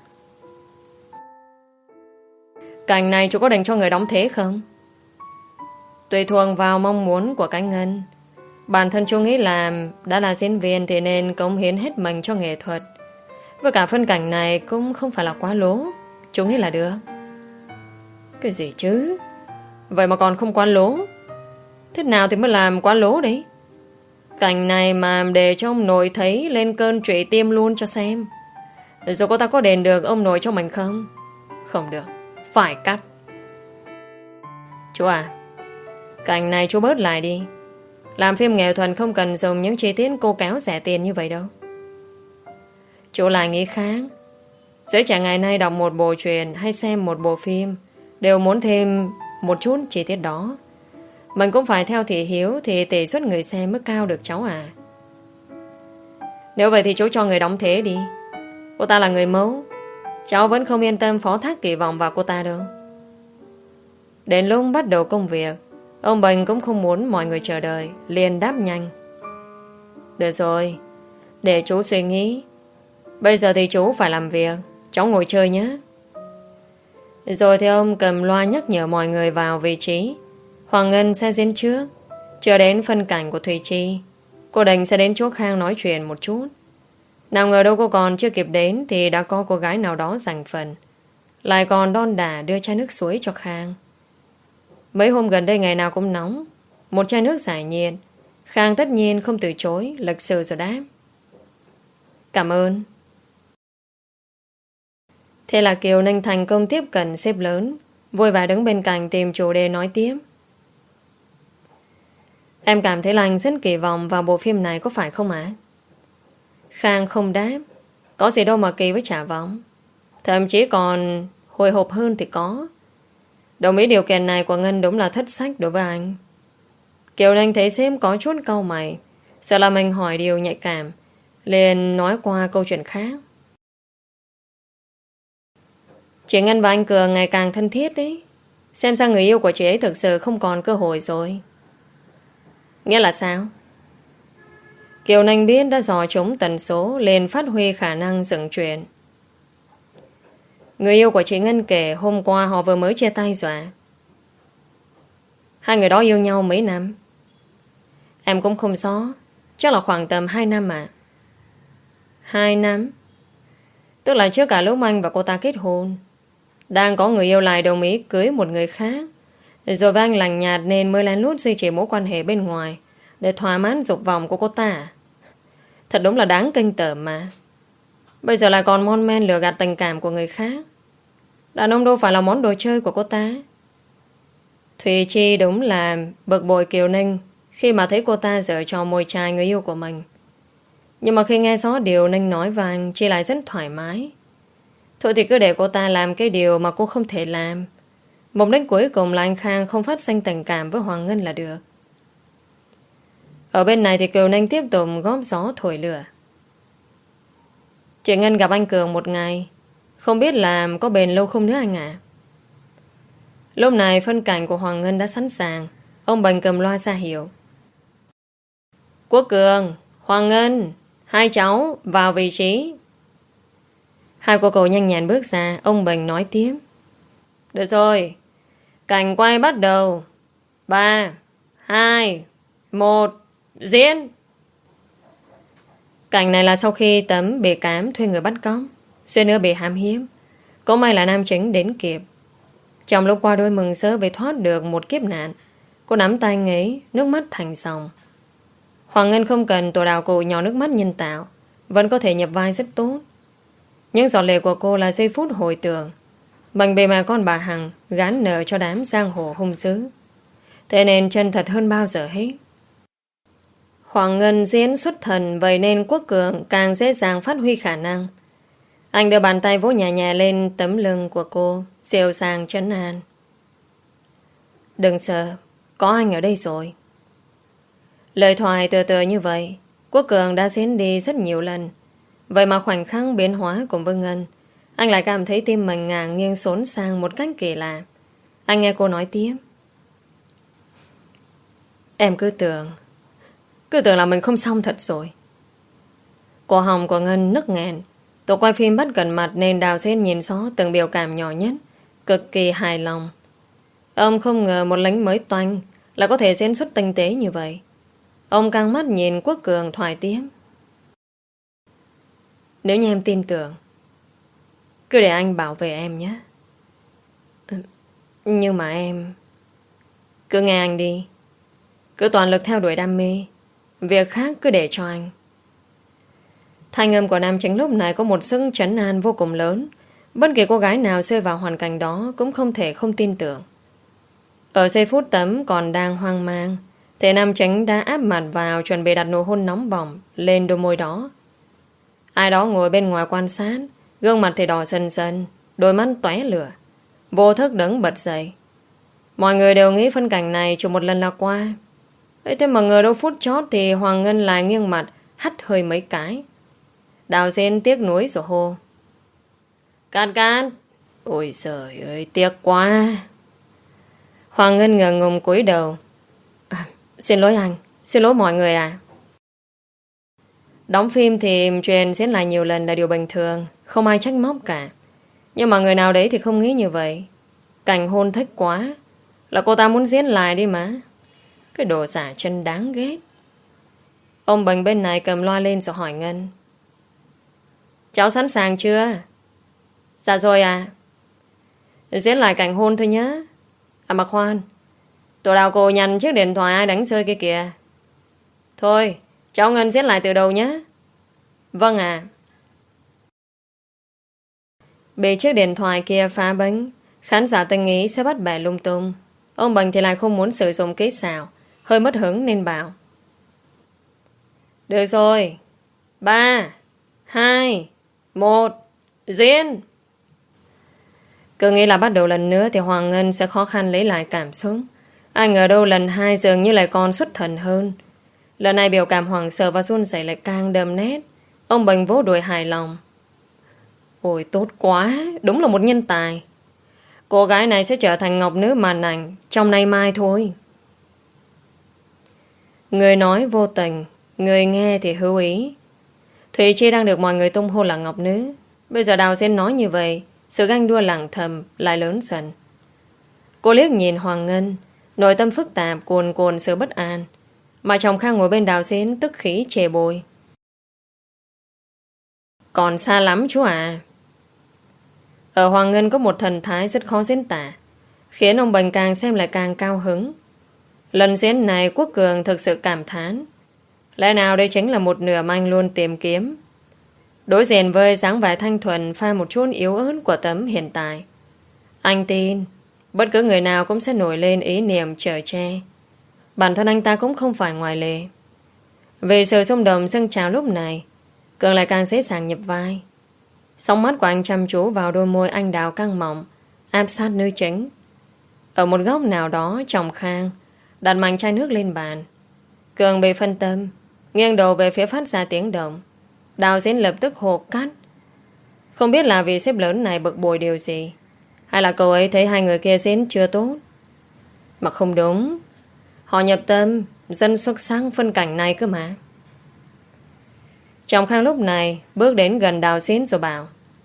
[SPEAKER 1] Cảnh này chú có dành cho người đóng thế không? Tùy thuộc vào mong muốn của cái Ngân. Bản thân chú nghĩ là đã là diễn viên thì nên cống hiến hết mình cho nghệ thuật. Với cả phân cảnh này cũng không phải là quá lố, chú nghĩ là được. Cái gì chứ? Vậy mà còn không quá lố? Thế nào thì mới làm quá lố đấy? Cảnh này mà để cho ông nội thấy lên cơn trụy tim luôn cho xem. Rồi cô ta có đền được ông nội cho mình không? Không được, phải cắt. Chú à, cảnh này chú bớt lại đi. Làm phim nghệ thuật không cần dùng những chi tiết cô kéo rẻ tiền như vậy đâu. Chú lại nghĩ khác. Giới trẻ ngày nay đọc một bộ truyện hay xem một bộ phim đều muốn thêm một chút chi tiết đó. Mình cũng phải theo thị hiếu thì tỷ suất người xem mới cao được cháu à. Nếu vậy thì chú cho người đóng thế đi. Cô ta là người mẫu, cháu vẫn không yên tâm phó thác kỳ vọng vào cô ta đâu. Đến lúc bắt đầu công việc, ông Bình cũng không muốn mọi người chờ đợi, liền đáp nhanh. Được rồi, để chú suy nghĩ. Bây giờ thì chú phải làm việc, cháu ngồi chơi nhé. Rồi thì ông cầm loa nhắc nhở mọi người vào vị trí. Hoàng Ngân sẽ diễn trước. Chờ đến phân cảnh của Thùy Chi, cô Đình sẽ đến chỗ Khang nói chuyện một chút. Nào ngờ đâu cô còn chưa kịp đến thì đã có cô gái nào đó giành phần, lại còn đon đả đưa chai nước suối cho Khang. Mấy hôm gần đây ngày nào cũng nóng, một chai nước giải nhiệt. Khang tất nhiên không từ chối, lịch sự rồi đáp. Cảm ơn. Thế là Kiều Ninh thành công tiếp cận sếp lớn, vui vẻ đứng bên cạnh tìm chủ đề nói tiếp. Em cảm thấy là anh rất kỳ vọng vào bộ phim này có phải không ạ? Khang không đáp. Có gì đâu mà kỳ với trả vọng. Thậm chí còn hồi hộp hơn thì có. Đồng ý điều kiện này của Ngân đúng là thất sách đối với anh. Kiều Ninh thấy sếp có chút cau mày, sợ là mình hỏi điều nhạy cảm, liền nói qua câu chuyện khác. Chị Ngân và anh Cường ngày càng thân thiết đấy. Xem ra người yêu của chị ấy thực sự không còn cơ hội rồi. Nghĩa là sao? Kiều Ninh biết đã dò trúng tần số, liền phát huy khả năng dựng chuyện. Người yêu của chị Ngân kể hôm qua họ vừa mới chia tay rồi ạ. Hai người đó yêu nhau mấy năm? Em cũng không rõ, chắc là khoảng tầm hai năm mà. Hai năm? Tức là trước cả lúc anh và cô ta kết hôn, đang có người yêu lại đồng ý cưới một người khác, rồi với anh lành nhạt nên mới lén lút duy trì mối quan hệ bên ngoài để thỏa mãn dục vọng của cô ta. Thật đúng là đáng kinh tởm mà. Bây giờ lại còn mon men lừa gạt tình cảm của người khác. Đàn ông đâu phải là món đồ chơi của cô ta. Thùy Chi đúng là bực bội Kiều Ninh khi mà thấy cô ta giở trò mồi chài người yêu của mình. Nhưng mà khi nghe rõ điều Ninh nói với anh, Chi lại rất thoải mái. Thôi thì cứ để cô ta làm cái điều mà cô không thể làm. Mục đích cuối cùng là anh Khang không phát sinh tình cảm với Hoàng Ngân là được. Ở bên này thì Kiều Ninh tiếp tục góp gió thổi lửa. Chị Ngân gặp anh Cường một ngày, không biết là có bền lâu không nữa anh ạ. Lúc này phân cảnh của Hoàng Ngân đã sẵn sàng. Ông Bình cầm loa ra hiệu. Quốc Cường, Hoàng Ngân, hai cháu vào vị trí. Hai cô cậu nhanh nhẹn bước ra. Ông Bình nói tiếp. Được rồi, cảnh quay bắt đầu. Ba, hai, một, diễn. Cảnh này là sau khi Tấm bị cám thuê người bắt cóc, suýt nữa bị hãm hiếp. Có may là nam chính đến kịp. Trong lúc qua đôi mừng sớ vì thoát được một kiếp nạn, cô nắm tay anh ấy, nước mắt thành dòng. Hoàng Ngân không cần tổ đạo cụ nhỏ nước mắt nhân tạo, vẫn có thể nhập vai rất tốt. Những giọt lệ của cô là giây phút hồi tưởng. Bằng bề mà con bà Hằng gán nợ cho đám giang hồ hung dữ, thế nên chân thật hơn bao giờ hết. Hoàng Ngân diễn xuất thần, vậy nên Quốc Cường càng dễ dàng phát huy khả năng. Anh đưa bàn tay vỗ nhẹ nhẹ lên tấm lưng của cô, dịu dàng trấn an. Đừng sợ, có anh ở đây rồi. Lời thoại từ từ như vậy, Quốc Cường đã diễn đi rất nhiều lần. Vậy mà khoảnh khắc biến hóa cùng với Ngân, anh lại cảm thấy tim mình ngả nghiêng xốn sang một cách kỳ lạ. Anh nghe cô nói tiếp. Em cứ tưởng Cứ tưởng là mình không xong thật rồi. Cổ họng của Ngân nức nghẹn. Tổ quay phim bắt gần mặt nên Đào Xên nhìn rõ từng biểu cảm nhỏ nhất, cực kỳ hài lòng. Ông không ngờ một lính mới toanh là có thể diễn xuất tinh tế như vậy. Ông căng mắt nhìn Quốc Cường thoại tiếp. Nếu như em tin tưởng, cứ để anh bảo vệ em nhé. Nhưng mà em cứ nghe anh đi. Cứ toàn lực theo đuổi đam mê, việc khác cứ để cho anh. Thanh âm của nam chính lúc này có một sức trấn an vô cùng lớn. Bất kỳ cô gái nào rơi vào hoàn cảnh đó cũng không thể không tin tưởng. Ở giây phút Tấm còn đang hoang mang, thế nam chính đã áp mặt vào, chuẩn bị đặt nụ hôn nóng bỏng lên đôi môi đó. Ai đó ngồi bên ngoài quan sát, gương mặt thì đỏ dần dần, đôi mắt tóe lửa, vô thức đứng bật dậy. Mọi người đều nghĩ phân cảnh này chỉ một lần là qua. Ấy thế mà ngờ đâu phút chót thì Hoàng Ngân lại nghiêng mặt, hắt hơi mấy cái. Đào Sen tiếc nuối rồi hô: Cát Cát. Ôi trời ơi, tiếc quá. Hoàng Ngân ngờ ngùng cúi đầu: à, Xin lỗi anh, xin lỗi mọi người à. Đóng phim thì chuyện diễn lại nhiều lần là điều bình thường, không ai trách móc cả. Nhưng mà người nào đấy thì không nghĩ như vậy. Cảnh hôn thích quá, là cô ta muốn diễn lại đi mà. Cái đồ giả chân đáng ghét. Ông Bình bên này cầm loa lên rồi hỏi Ngân: Cháu sẵn sàng chưa? Dạ rồi à. Diễn lại cảnh hôn thôi nhé. À mà khoan, tổ đào cô nhằn chiếc điện thoại ai đánh rơi kia kìa. Thôi, cháu Ngân diễn lại từ đầu nhé. Vâng à. Bị chiếc điện thoại kia phá bánh, khán giả tình ý sẽ bắt bẻ lung tung. Ông Bình thì lại không muốn sử dụng kỹ xảo, hơi mất hứng nên bảo: Được rồi. Ba, hai, một, diễn. Cứ nghĩ là bắt đầu lần nữa thì Hoàng Ngân sẽ khó khăn lấy lại cảm xúc. Ai ngờ đâu lần hai dường như lại còn xuất thần hơn. Lần này biểu cảm hoảng sợ và run rẩy lại càng đậm nét. Ông Bình vỗ đùi hài lòng: Ôi tốt quá, đúng là một nhân tài. Cô gái này sẽ trở thành ngọc nữ màn ảnh trong nay mai thôi. Người nói vô tình, người nghe thì hữu ý. Thùy Chi đang được mọi người tung hô là ngọc nữ. Bây giờ Đào Sen nói như vậy, sự ganh đua lẳng thầm lại lớn dần. Cô liếc nhìn Hoàng Ngân, nội tâm phức tạp cuồn cuộn sự bất an. Mà chồng Khang ngồi bên Đào Sen tức khí chề bôi: Còn xa lắm chú à. Ở Hoàng Ngân có một thần thái rất khó diễn tả, khiến ông Bình càng xem lại càng cao hứng. Lần diễn này Quốc Cường thực sự cảm thán: Lẽ nào đây chính là một nửa mà anh luôn tìm kiếm. Đối diện với dáng vẻ thanh thuần pha một chút yếu ớt của tấm hiện tại, anh tin bất cứ người nào cũng sẽ nổi lên ý niệm chở che. Bản thân anh ta cũng không phải ngoại lệ. Vì sự xung động dâng trào lúc này, Cường lại càng dễ dàng nhập vai. Sóng mắt của anh chăm chú vào đôi môi anh đào căng mọng, áp sát nữ chính. Ở một góc nào đó chồng Khang đặt mạnh chai nước lên bàn. Cường bị phân tâm, nghiêng đầu về phía phát ra tiếng động. Đào Diễn lập tức hô cắt. Không biết là vì sếp lớn này bực bội điều gì, hay là cậu ấy thấy hai người kia diễn chưa tốt. Mà không đúng, họ nhập tâm dân xuất sắc phân cảnh này cơ mà. Chồng Khang lúc này bước đến gần Đào Diễn rồi bảo: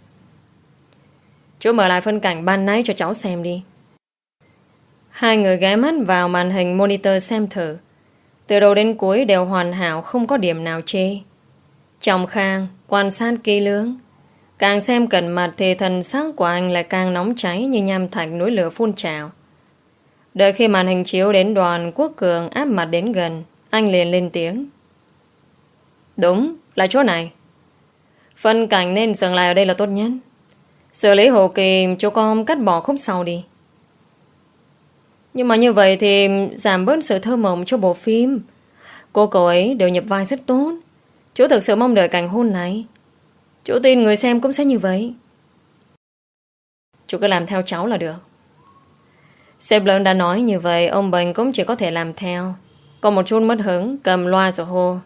[SPEAKER 1] Chú mở lại phân cảnh ban nãy cho cháu xem đi. Hai người ghé mắt vào màn hình monitor xem thử. Từ đầu đến cuối đều hoàn hảo, không có điểm nào chê. Chồng Khang quan sát kỹ lưỡng, càng xem cẩn mặt thì thần sắc của anh lại càng nóng cháy như nham thạch núi lửa phun trào. Đợi khi màn hình chiếu đến đoàn Quốc Cường áp mặt đến gần, anh liền lên tiếng: Đúng là chỗ này. Phân cảnh nên dừng lại ở đây là tốt nhất. Xử lý hồ kỳ chú con cắt bỏ khúc sau đi. Nhưng mà như vậy thì giảm bớt sự thơ mộng cho bộ phim. Cô cậu ấy đều nhập vai rất tốt. Chú thực sự mong đợi cảnh hôn này. Chú tin người xem cũng sẽ như vậy. Chú cứ làm theo cháu là được. Sếp lớn đã nói như vậy, ông Bình cũng chỉ có thể làm theo. Có một chút mất hứng, cầm loa rồi hô: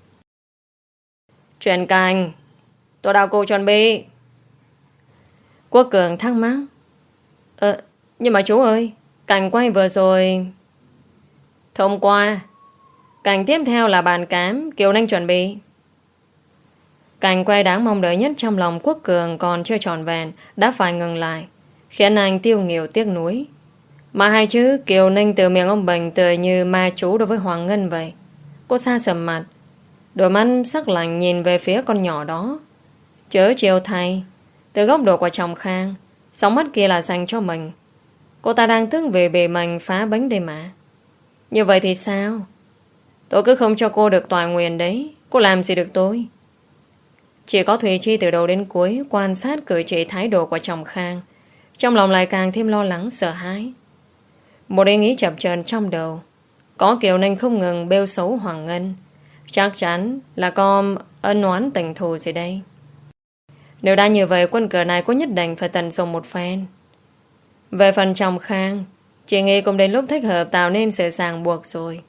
[SPEAKER 1] Chuyển cảnh. Tôi đào cô chuẩn bị. Quốc Cường thắc mắc: Ờ, nhưng mà chú ơi, cảnh quay vừa rồi. Thông qua. Cảnh tiếp theo là bàn cám, Kiều Ninh chuẩn bị. Cảnh quay đáng mong đợi nhất trong lòng Quốc Cường còn chưa tròn vẹn đã phải ngừng lại, khiến anh tiêu nghỉu tiếc nuối. Mà hai chữ Kiều Ninh từ miệng ông Bình tựa như ma chú đối với Hoàng Ngân vậy. Cô xa sầm mặt, đôi mắt sắc lạnh nhìn về phía con nhỏ đó. Chớ chiều thay, từ góc độ của chồng Khang, sóng mắt kia là dành cho mình. Cô ta đang tức về bề mình phá bánh đây mà. Như vậy thì sao? Tôi cứ không cho cô được toàn nguyện đấy, cô làm gì được tôi? Chỉ có Thùy Chi từ đầu đến cuối quan sát cử chỉ thái độ của chồng Khang, trong lòng lại càng thêm lo lắng sợ hãi. Một ý nghĩ chập chờn trong đầu. Có Kiều Ninh không ngừng bêu xấu Hoàng Ngân, chắc chắn là có ân oán tình thù gì đây. Nếu đã như vậy, quân cờ này có nhất định phải tận dụng một phen. Về phần chồng Khang, Chị nghĩ cũng đến lúc thích hợp tạo nên sự ràng buộc rồi.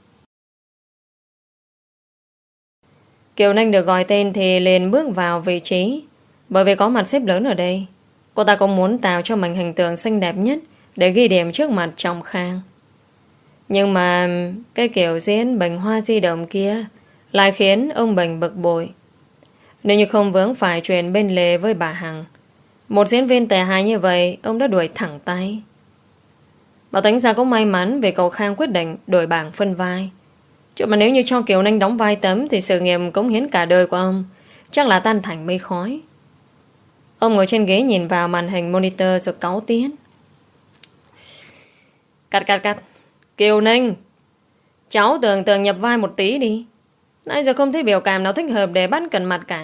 [SPEAKER 1] Kiều Ninh được gọi tên thì liền bước vào vị trí. Bởi vì có mặt sếp lớn ở đây, cô ta cũng muốn tạo cho mình hình tượng xinh đẹp nhất để ghi điểm trước mặt Trọng Khang. Nhưng mà cái kiểu diễn bình hoa di động kia lại khiến ông Bình bực bội. Nếu như không vướng phải chuyện bên lề với bà Hằng, một diễn viên tệ hại như vậy ông đã đuổi thẳng tay. Bảo tính ra cũng may mắn vì cậu Khang quyết định đổi bảng phân vai. Chứ mà nếu như cho Kiều Ninh đóng vai Tấm thì sự nghiệp cống hiến cả đời của ông chắc là tan thành mây khói. Ông ngồi trên ghế nhìn vào màn hình monitor rồi cáu tiếng. Cắt cắt cắt. Kiều Ninh, cháu tưởng tượng nhập vai một tí đi. Nãy giờ không thấy biểu cảm nào thích hợp để bắt cần mặt cả.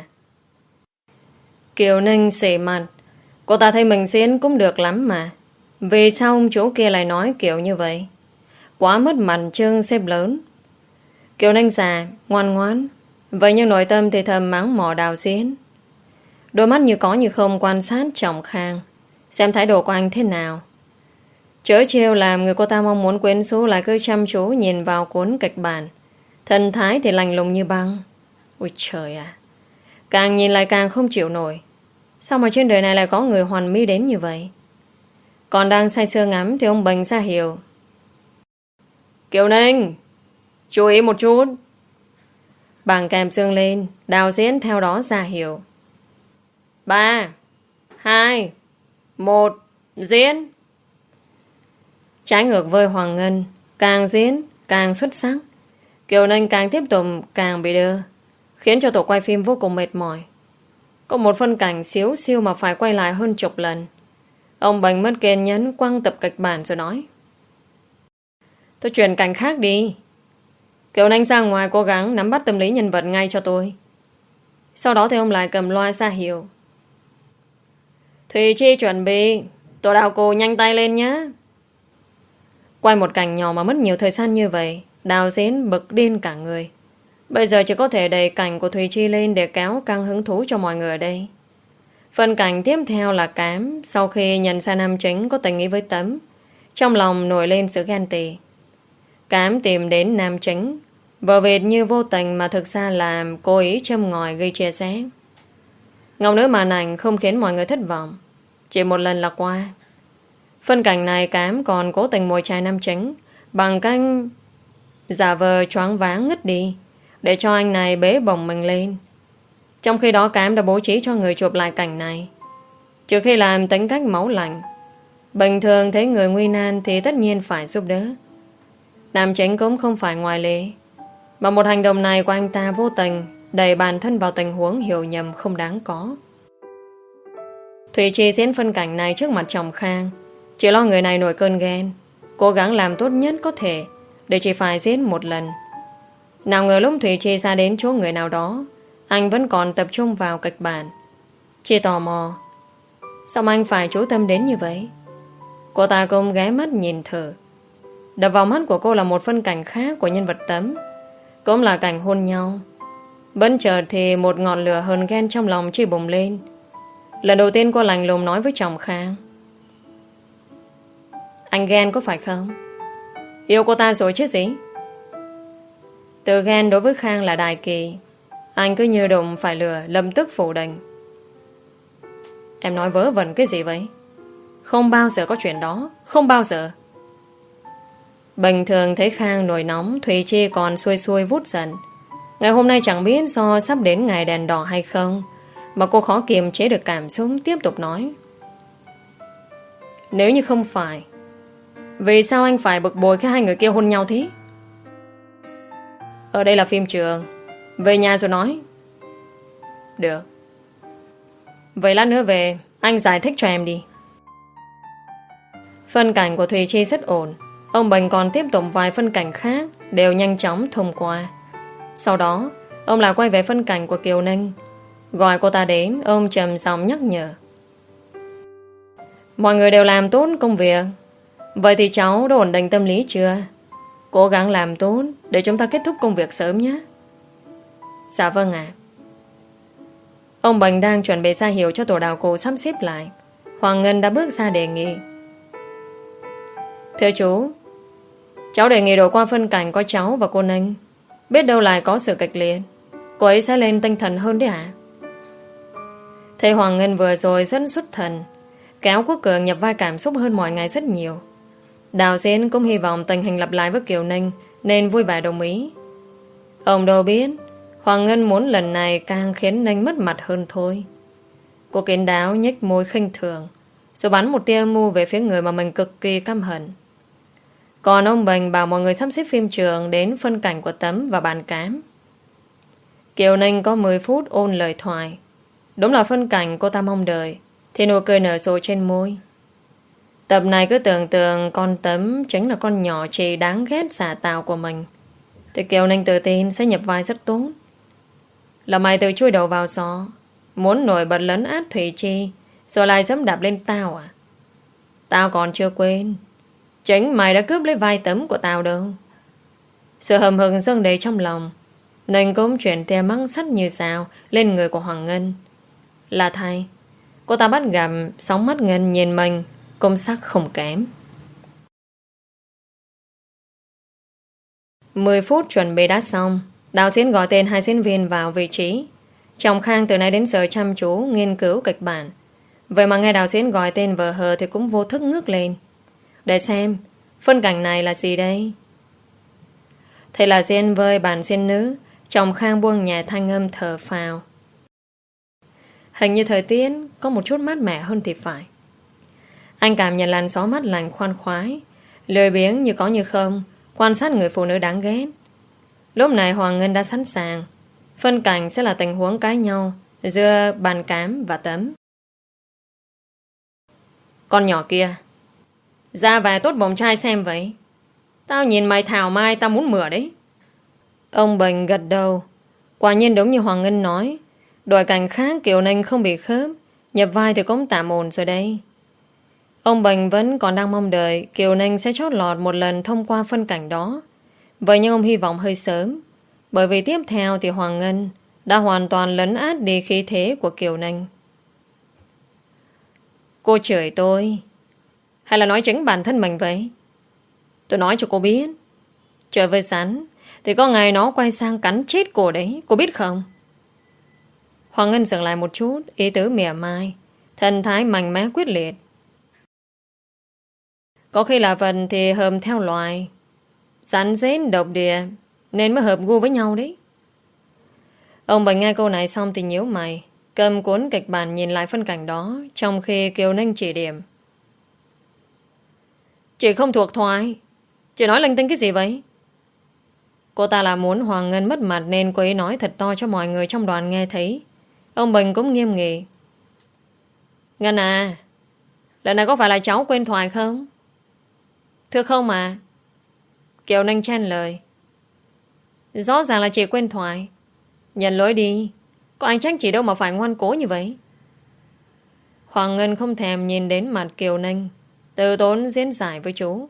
[SPEAKER 1] Kiều Ninh xỉ mặt. Cô ta thấy mình diễn cũng được lắm mà. Vì sao ông chủ kia lại nói kiểu như vậy? Quá mất mặt trương sếp lớn. Kiều Ninh già, ngoan ngoãn. Vậy nhưng nội tâm thì thầm mắng mỏ Đào Diễn. Đôi mắt như có như không quan sát Trọng Khang, xem thái độ của anh thế nào. Chớ trêu làm người cô ta mong muốn quyến rũ lại cứ chăm chú nhìn vào cuốn kịch bản. Thần thái thì lạnh lùng như băng. Ôi trời à, càng nhìn lại càng không chịu nổi. Sao mà trên đời này lại có người hoàn mỹ đến như vậy? Còn đang say sưa ngắm thì ông Bình ra hiệu. Kiều Ninh, chú ý một chút. Bảng kèm dương lên, Đào Diễn theo đó ra hiệu. Ba, hai, một, diễn. Trái ngược với Hoàng Ngân, càng diễn càng xuất sắc. Kiều Ninh càng tiếp tục càng bị đơ, khiến cho tổ quay phim vô cùng mệt mỏi. Có một phân cảnh xíu siêu mà phải quay lại hơn chục lần. Ông Bình mất kiên nhẫn quăng tập kịch bản rồi nói: Tôi chuyển cảnh khác đi. Kiều Ninh ra ngoài cố gắng nắm bắt tâm lý nhân vật ngay cho tôi. Sau đó thì ông lại cầm loa ra hiệu: Thùy Chi chuẩn bị, tổ đạo cô nhanh tay lên nhé. Quay một cảnh nhỏ mà mất nhiều thời gian như vậy, Đào Diễn bực điên cả người. Bây giờ chỉ có thể đẩy cảnh của Thùy Chi lên để kéo căng hứng thú cho mọi người ở đây. Phần cảnh tiếp theo là Cám. Sau khi nhận ra nam chính có tình ý với Tấm, trong lòng nổi lên sự ghen tị. Cám tìm đến nam chính, vờ vịt như vô tình mà thực ra là cố ý châm ngòi gây chia sẻ. Ngọc nữ màn ảnh không khiến mọi người thất vọng, chỉ một lần là qua. Phân cảnh này Cám còn cố tình mồi chài nam chính bằng cách giả vờ choáng váng ngất đi để cho anh này bế bổng mình lên. Trong khi đó Cám đã bố trí cho người chụp lại cảnh này. Trừ khi làm tính cách máu lạnh, bình thường thấy người nguy nan thì tất nhiên phải giúp đỡ. Nam chính cũng không phải ngoại lệ. Mà một hành động này của anh ta vô tình đẩy bản thân vào tình huống hiểu nhầm không đáng có. Thùy Chi diễn phân cảnh này trước mặt Trọng Khang, chỉ lo người này nổi cơn ghen, cố gắng làm tốt nhất có thể để chỉ phải diễn một lần. Nào ngờ lúc Thùy Chi ra đến chỗ người nào đó, anh vẫn còn tập trung vào kịch bản. Chị tò mò, sao anh phải chú tâm đến như vậy? Cô ta cũng ghé mắt nhìn thử. Đập vào mắt của cô là một phân cảnh khác của nhân vật Tấm, cũng là cảnh hôn nhau. Bất chợt thì một ngọn lửa hờn ghen trong lòng chỉ bùng lên. Lần đầu tiên cô lạnh lùng nói với Trọng Khang: Anh ghen có phải không? Yêu cô ta rồi chứ gì? Từ ghen đối với Khang là đại kỳ. Anh cứ như đụng phải lửa lập tức phủ định. Em nói vớ vẩn cái gì vậy? Không bao giờ có chuyện đó. Không bao giờ. Bình thường thấy Khang nổi nóng, Thùy Chi còn xuôi xuôi vút giận. Ngày hôm nay chẳng biết do sắp đến ngày đèn đỏ hay không mà cô khó kiềm chế được cảm xúc, tiếp tục nói: Nếu như không phải, vì sao anh phải bực bội khi hai người kia hôn nhau thế? Ở đây là phim trường, về nhà rồi nói. Được. Vậy lát nữa về anh giải thích cho em đi. Phân cảnh của Thùy Chi rất ổn. Ông Bình còn tiếp tục vài phân cảnh khác đều nhanh chóng thông qua. Sau đó ông lại quay về phân cảnh của Kiều Ninh. Gọi cô ta đến, ông trầm giọng nhắc nhở: Mọi người đều làm tốt công việc. Vậy thì cháu đã ổn định tâm lý chưa? Cố gắng làm tốt để chúng ta kết thúc công việc sớm nhé. Dạ vâng ạ. Ông Bình đang chuẩn bị ra hiệu cho tổ đạo cụ sắp xếp lại. Hoàng Ngân đã bước ra đề nghị: Thưa chú, cháu đề nghị đổi qua phân cảnh có cháu và cô Ninh. Biết đâu lại có sự kịch liệt, cô ấy sẽ lên tinh thần hơn đấy ạ. Thầy Hoàng Ngân vừa rồi rất xuất thần, kéo Quốc Cường nhập vai cảm xúc hơn mọi ngày rất nhiều. Đào Diễn cũng hy vọng tình hình lặp lại với Kiều Ninh, nên vui vẻ đồng ý. Ông đâu biết Hoàng Ngân muốn lần này càng khiến Ninh mất mặt hơn thôi. Cô kín đáo nhếch môi khinh thường, rồi bắn một tia mu về phía người mà mình cực kỳ căm hận. Còn ông Bình bảo mọi người sắp xếp phim trường đến phân cảnh của Tấm và bàn cám. Kiều Ninh có mười phút ôn lời thoại. Đúng là phân cảnh cô ta mong đợi, thì nụ cười nở rộ trên môi. Tập này cứ tưởng tượng con Tấm chính là con nhỏ chỉ đáng ghét xả tạo của mình, thì Kiều Ninh tự tin sẽ nhập vai rất tốt. Là mày tự chui đầu vào gió, muốn nổi bật lấn át Thủy Chi, rồi lại dám đạp lên tao à? Tao còn chưa quên, chính mày đã cướp lấy vai Tấm của tao đâu. Sự hầm hực dâng đầy trong lòng, Ninh cũng chuyển tia mắng sắt như sao lên người của Hoàng Ngân. Là thay, cô ta bắt gặp sóng mắt Ngân nhìn mình công sắc không kém. Mười phút chuẩn bị đã xong, đạo diễn gọi tên hai diễn viên vào vị trí. Trọng Khang từ nay đến giờ chăm chú nghiên cứu kịch bản. Vậy mà nghe đạo diễn gọi tên vợ hờ thì cũng vô thức ngước lên để xem phân cảnh này là gì đây. Thế là diễn với bản diễn nữ, Trọng Khang buông nhẹ thanh âm thở phào. Hình như thời tiết có một chút mát mẻ hơn thì phải. Anh cảm nhận làn gió mát lành khoan khoái, lười biếng như có như không, quan sát người phụ nữ đáng ghét. Lúc này Hoàng Ngân đã sẵn sàng. Phân cảnh sẽ là tình huống cãi nhau giữa bàn cám và Tấm. Con nhỏ kia, ra về tốt bồng trai xem vậy. Tao nhìn mày thảo mai tao muốn mửa đấy. Ông Bình gật đầu. Quả nhiên đúng như Hoàng Ngân nói, đổi cảnh khác Kiều Ninh không bị khớp, nhập vai thì cũng tạm ổn rồi đây. Ông Bình vẫn còn đang mong đợi Kiều Ninh sẽ chót lọt một lần thông qua phân cảnh đó. Vậy nhưng ông hy vọng hơi sớm, bởi vì tiếp theo thì Hoàng Ngân đã hoàn toàn lấn át đi khí thế của Kiều Ninh. Cô chửi tôi, hay là nói chính bản thân mình vậy? Tôi nói cho cô biết, trời với sắn thì có ngày nó quay sang cắn chết cô đấy, cô biết không? Hoàng Ngân dừng lại một chút, ý tứ mỉa mai, thần thái mạnh mẽ quyết liệt. Có khi là vật thì hợp theo loài, rắn rết độc địa, nên mới hợp gu với nhau đấy. Ông Bình nghe câu này xong thì nhíu mày, cầm cuốn kịch bản nhìn lại phân cảnh đó, trong khi Kiều Ninh chỉ điểm. Chị không thuộc thoại, chị nói linh tinh cái gì vậy? Cô ta là muốn Hoàng Ngân mất mặt nên cô ấy nói thật to cho mọi người trong đoàn nghe thấy. Ông Bình cũng nghiêm nghị. Ngân à, lần này có phải là cháu quên thoại không? Thưa không mà. Kiều Ninh chen lời. Rõ ràng là chị quên thoại. Nhận lỗi đi, có anh trách chị đâu mà phải ngoan cố như vậy. Hoàng Ngân không thèm nhìn đến mặt Kiều Ninh, từ tốn diễn giải với chú.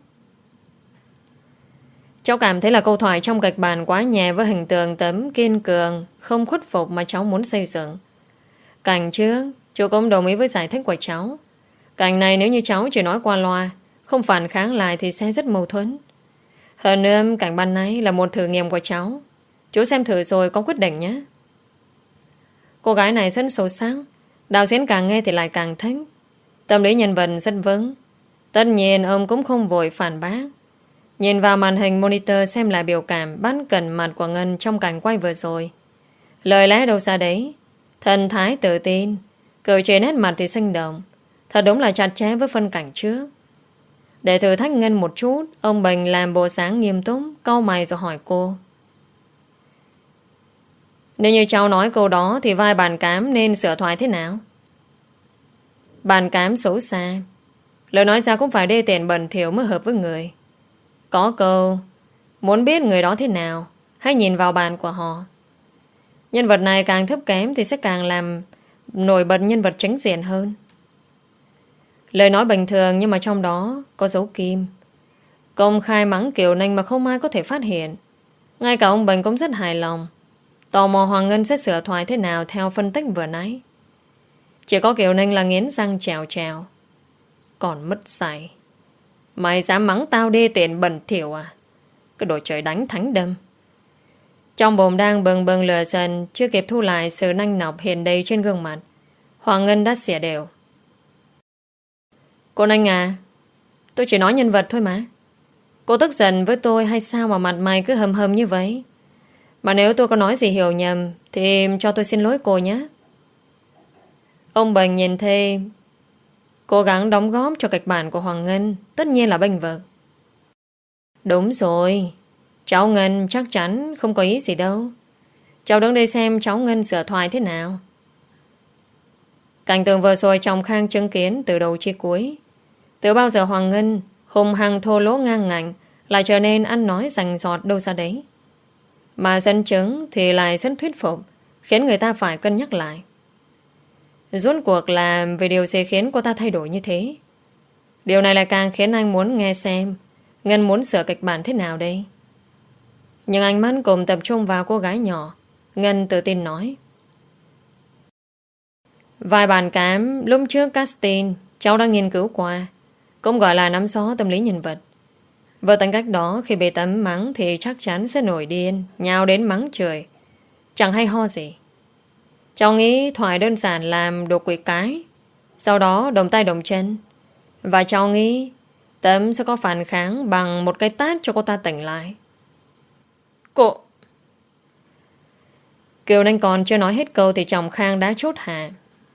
[SPEAKER 1] Cháu cảm thấy là câu thoại trong kịch bản quá nhẹ với hình tượng Tấm kiên cường, không khuất phục mà cháu muốn xây dựng. Cảnh trước, chú cũng đồng ý với giải thích của cháu. Cảnh này nếu như cháu chỉ nói qua loa, không phản kháng lại thì sẽ rất mâu thuẫn. Hơn nữa, cảnh ban nãy là một thử nghiệm của cháu. Chú xem thử rồi có quyết định nhé. Cô gái này rất sâu sắc, đạo diễn càng nghe thì lại càng thích. Tâm lý nhân vật rất vững. Tất nhiên ông cũng không vội phản bác. Nhìn vào màn hình monitor xem lại biểu cảm bắn cẩn mặt của Ngân trong cảnh quay vừa rồi. Lời lẽ đâu ra đấy, thần thái tự tin, cử chỉ nét mặt thì sinh động. Thật đúng là chặt chẽ với phân cảnh trước. Để thử thách Ngân một chút, ông Bình làm bộ sáng nghiêm túc, cau mày rồi hỏi cô. Nếu như cháu nói câu đó thì vai bàn cám nên sửa thoại thế nào? Bàn cám xấu xa, lời nói ra cũng phải đê tiện bẩn thỉu mới hợp với người. Có câu, muốn biết người đó thế nào, hãy nhìn vào bàn của họ. Nhân vật này càng thấp kém thì sẽ càng làm nổi bật nhân vật chính diện hơn. Lời nói bình thường nhưng mà trong đó có dấu kim. Công khai mắng Kiều Ninh mà không ai có thể phát hiện. Ngay cả ông Bình cũng rất hài lòng. Tò mò Hoàng Ngân sẽ sửa thoại thế nào theo phân tích vừa nãy. Chỉ có Kiều Ninh là nghiến răng trèo trèo. Còn mất dạy. Mày dám mắng tao đê tiện bẩn thỉu à? Cái đồ trời đánh thánh đâm. Trong bụng đang bừng bừng lửa giận, chưa kịp thu lại sự nanh nọc hiện đầy trên gương mặt, Hoàng Ngân đã xỉa đều. Cô Nanh à, tôi chỉ nói nhân vật thôi mà. Cô tức giận với tôi hay sao mà mặt mày cứ hầm hầm như vậy? Mà nếu tôi có nói gì hiểu nhầm thì cho tôi xin lỗi cô nhé. Ông Bình nhìn thấy cố gắng đóng góp cho kịch bản của Hoàng Ngân, tất nhiên là bênh vực. Đúng rồi, cháu Ngân chắc chắn không có ý gì đâu. Cháu đứng đây xem cháu Ngân sửa thoại thế nào. Cảnh tượng vừa rồi Trọng Khang chứng kiến từ đầu chia cuối. Từ bao giờ Hoàng Ngân hùng hăng thô lỗ ngang ngạnh lại trở nên ăn nói rành rọt đâu ra đấy. Mà dẫn chứng thì lại rất thuyết phục, khiến người ta phải cân nhắc lại. Rốt cuộc là vì điều gì khiến cô ta thay đổi như thế? Điều này lại càng khiến anh muốn nghe xem Ngân muốn sửa kịch bản thế nào đây. Nhưng ánh mắt cùng tập trung vào cô gái nhỏ. Ngân tự tin nói: vài bản cám lúc trước casting cháu đã nghiên cứu qua, cũng gọi là nắm rõ tâm lý nhân vật. Với tính cách đó, khi bị tấm mắng thì chắc chắn sẽ nổi điên, nhào đến mắng trời, chẳng hay ho gì. Cháu nghĩ thoại đơn giản làm đồ quỷ cái, sau đó đồng tay đồng chân. Và cháu nghĩ Tấm sẽ có phản kháng bằng một cái tát cho cô ta tỉnh lại. Cô... Kiều Ninh còn chưa nói hết câu thì Trọng Khang đã chốt hạ.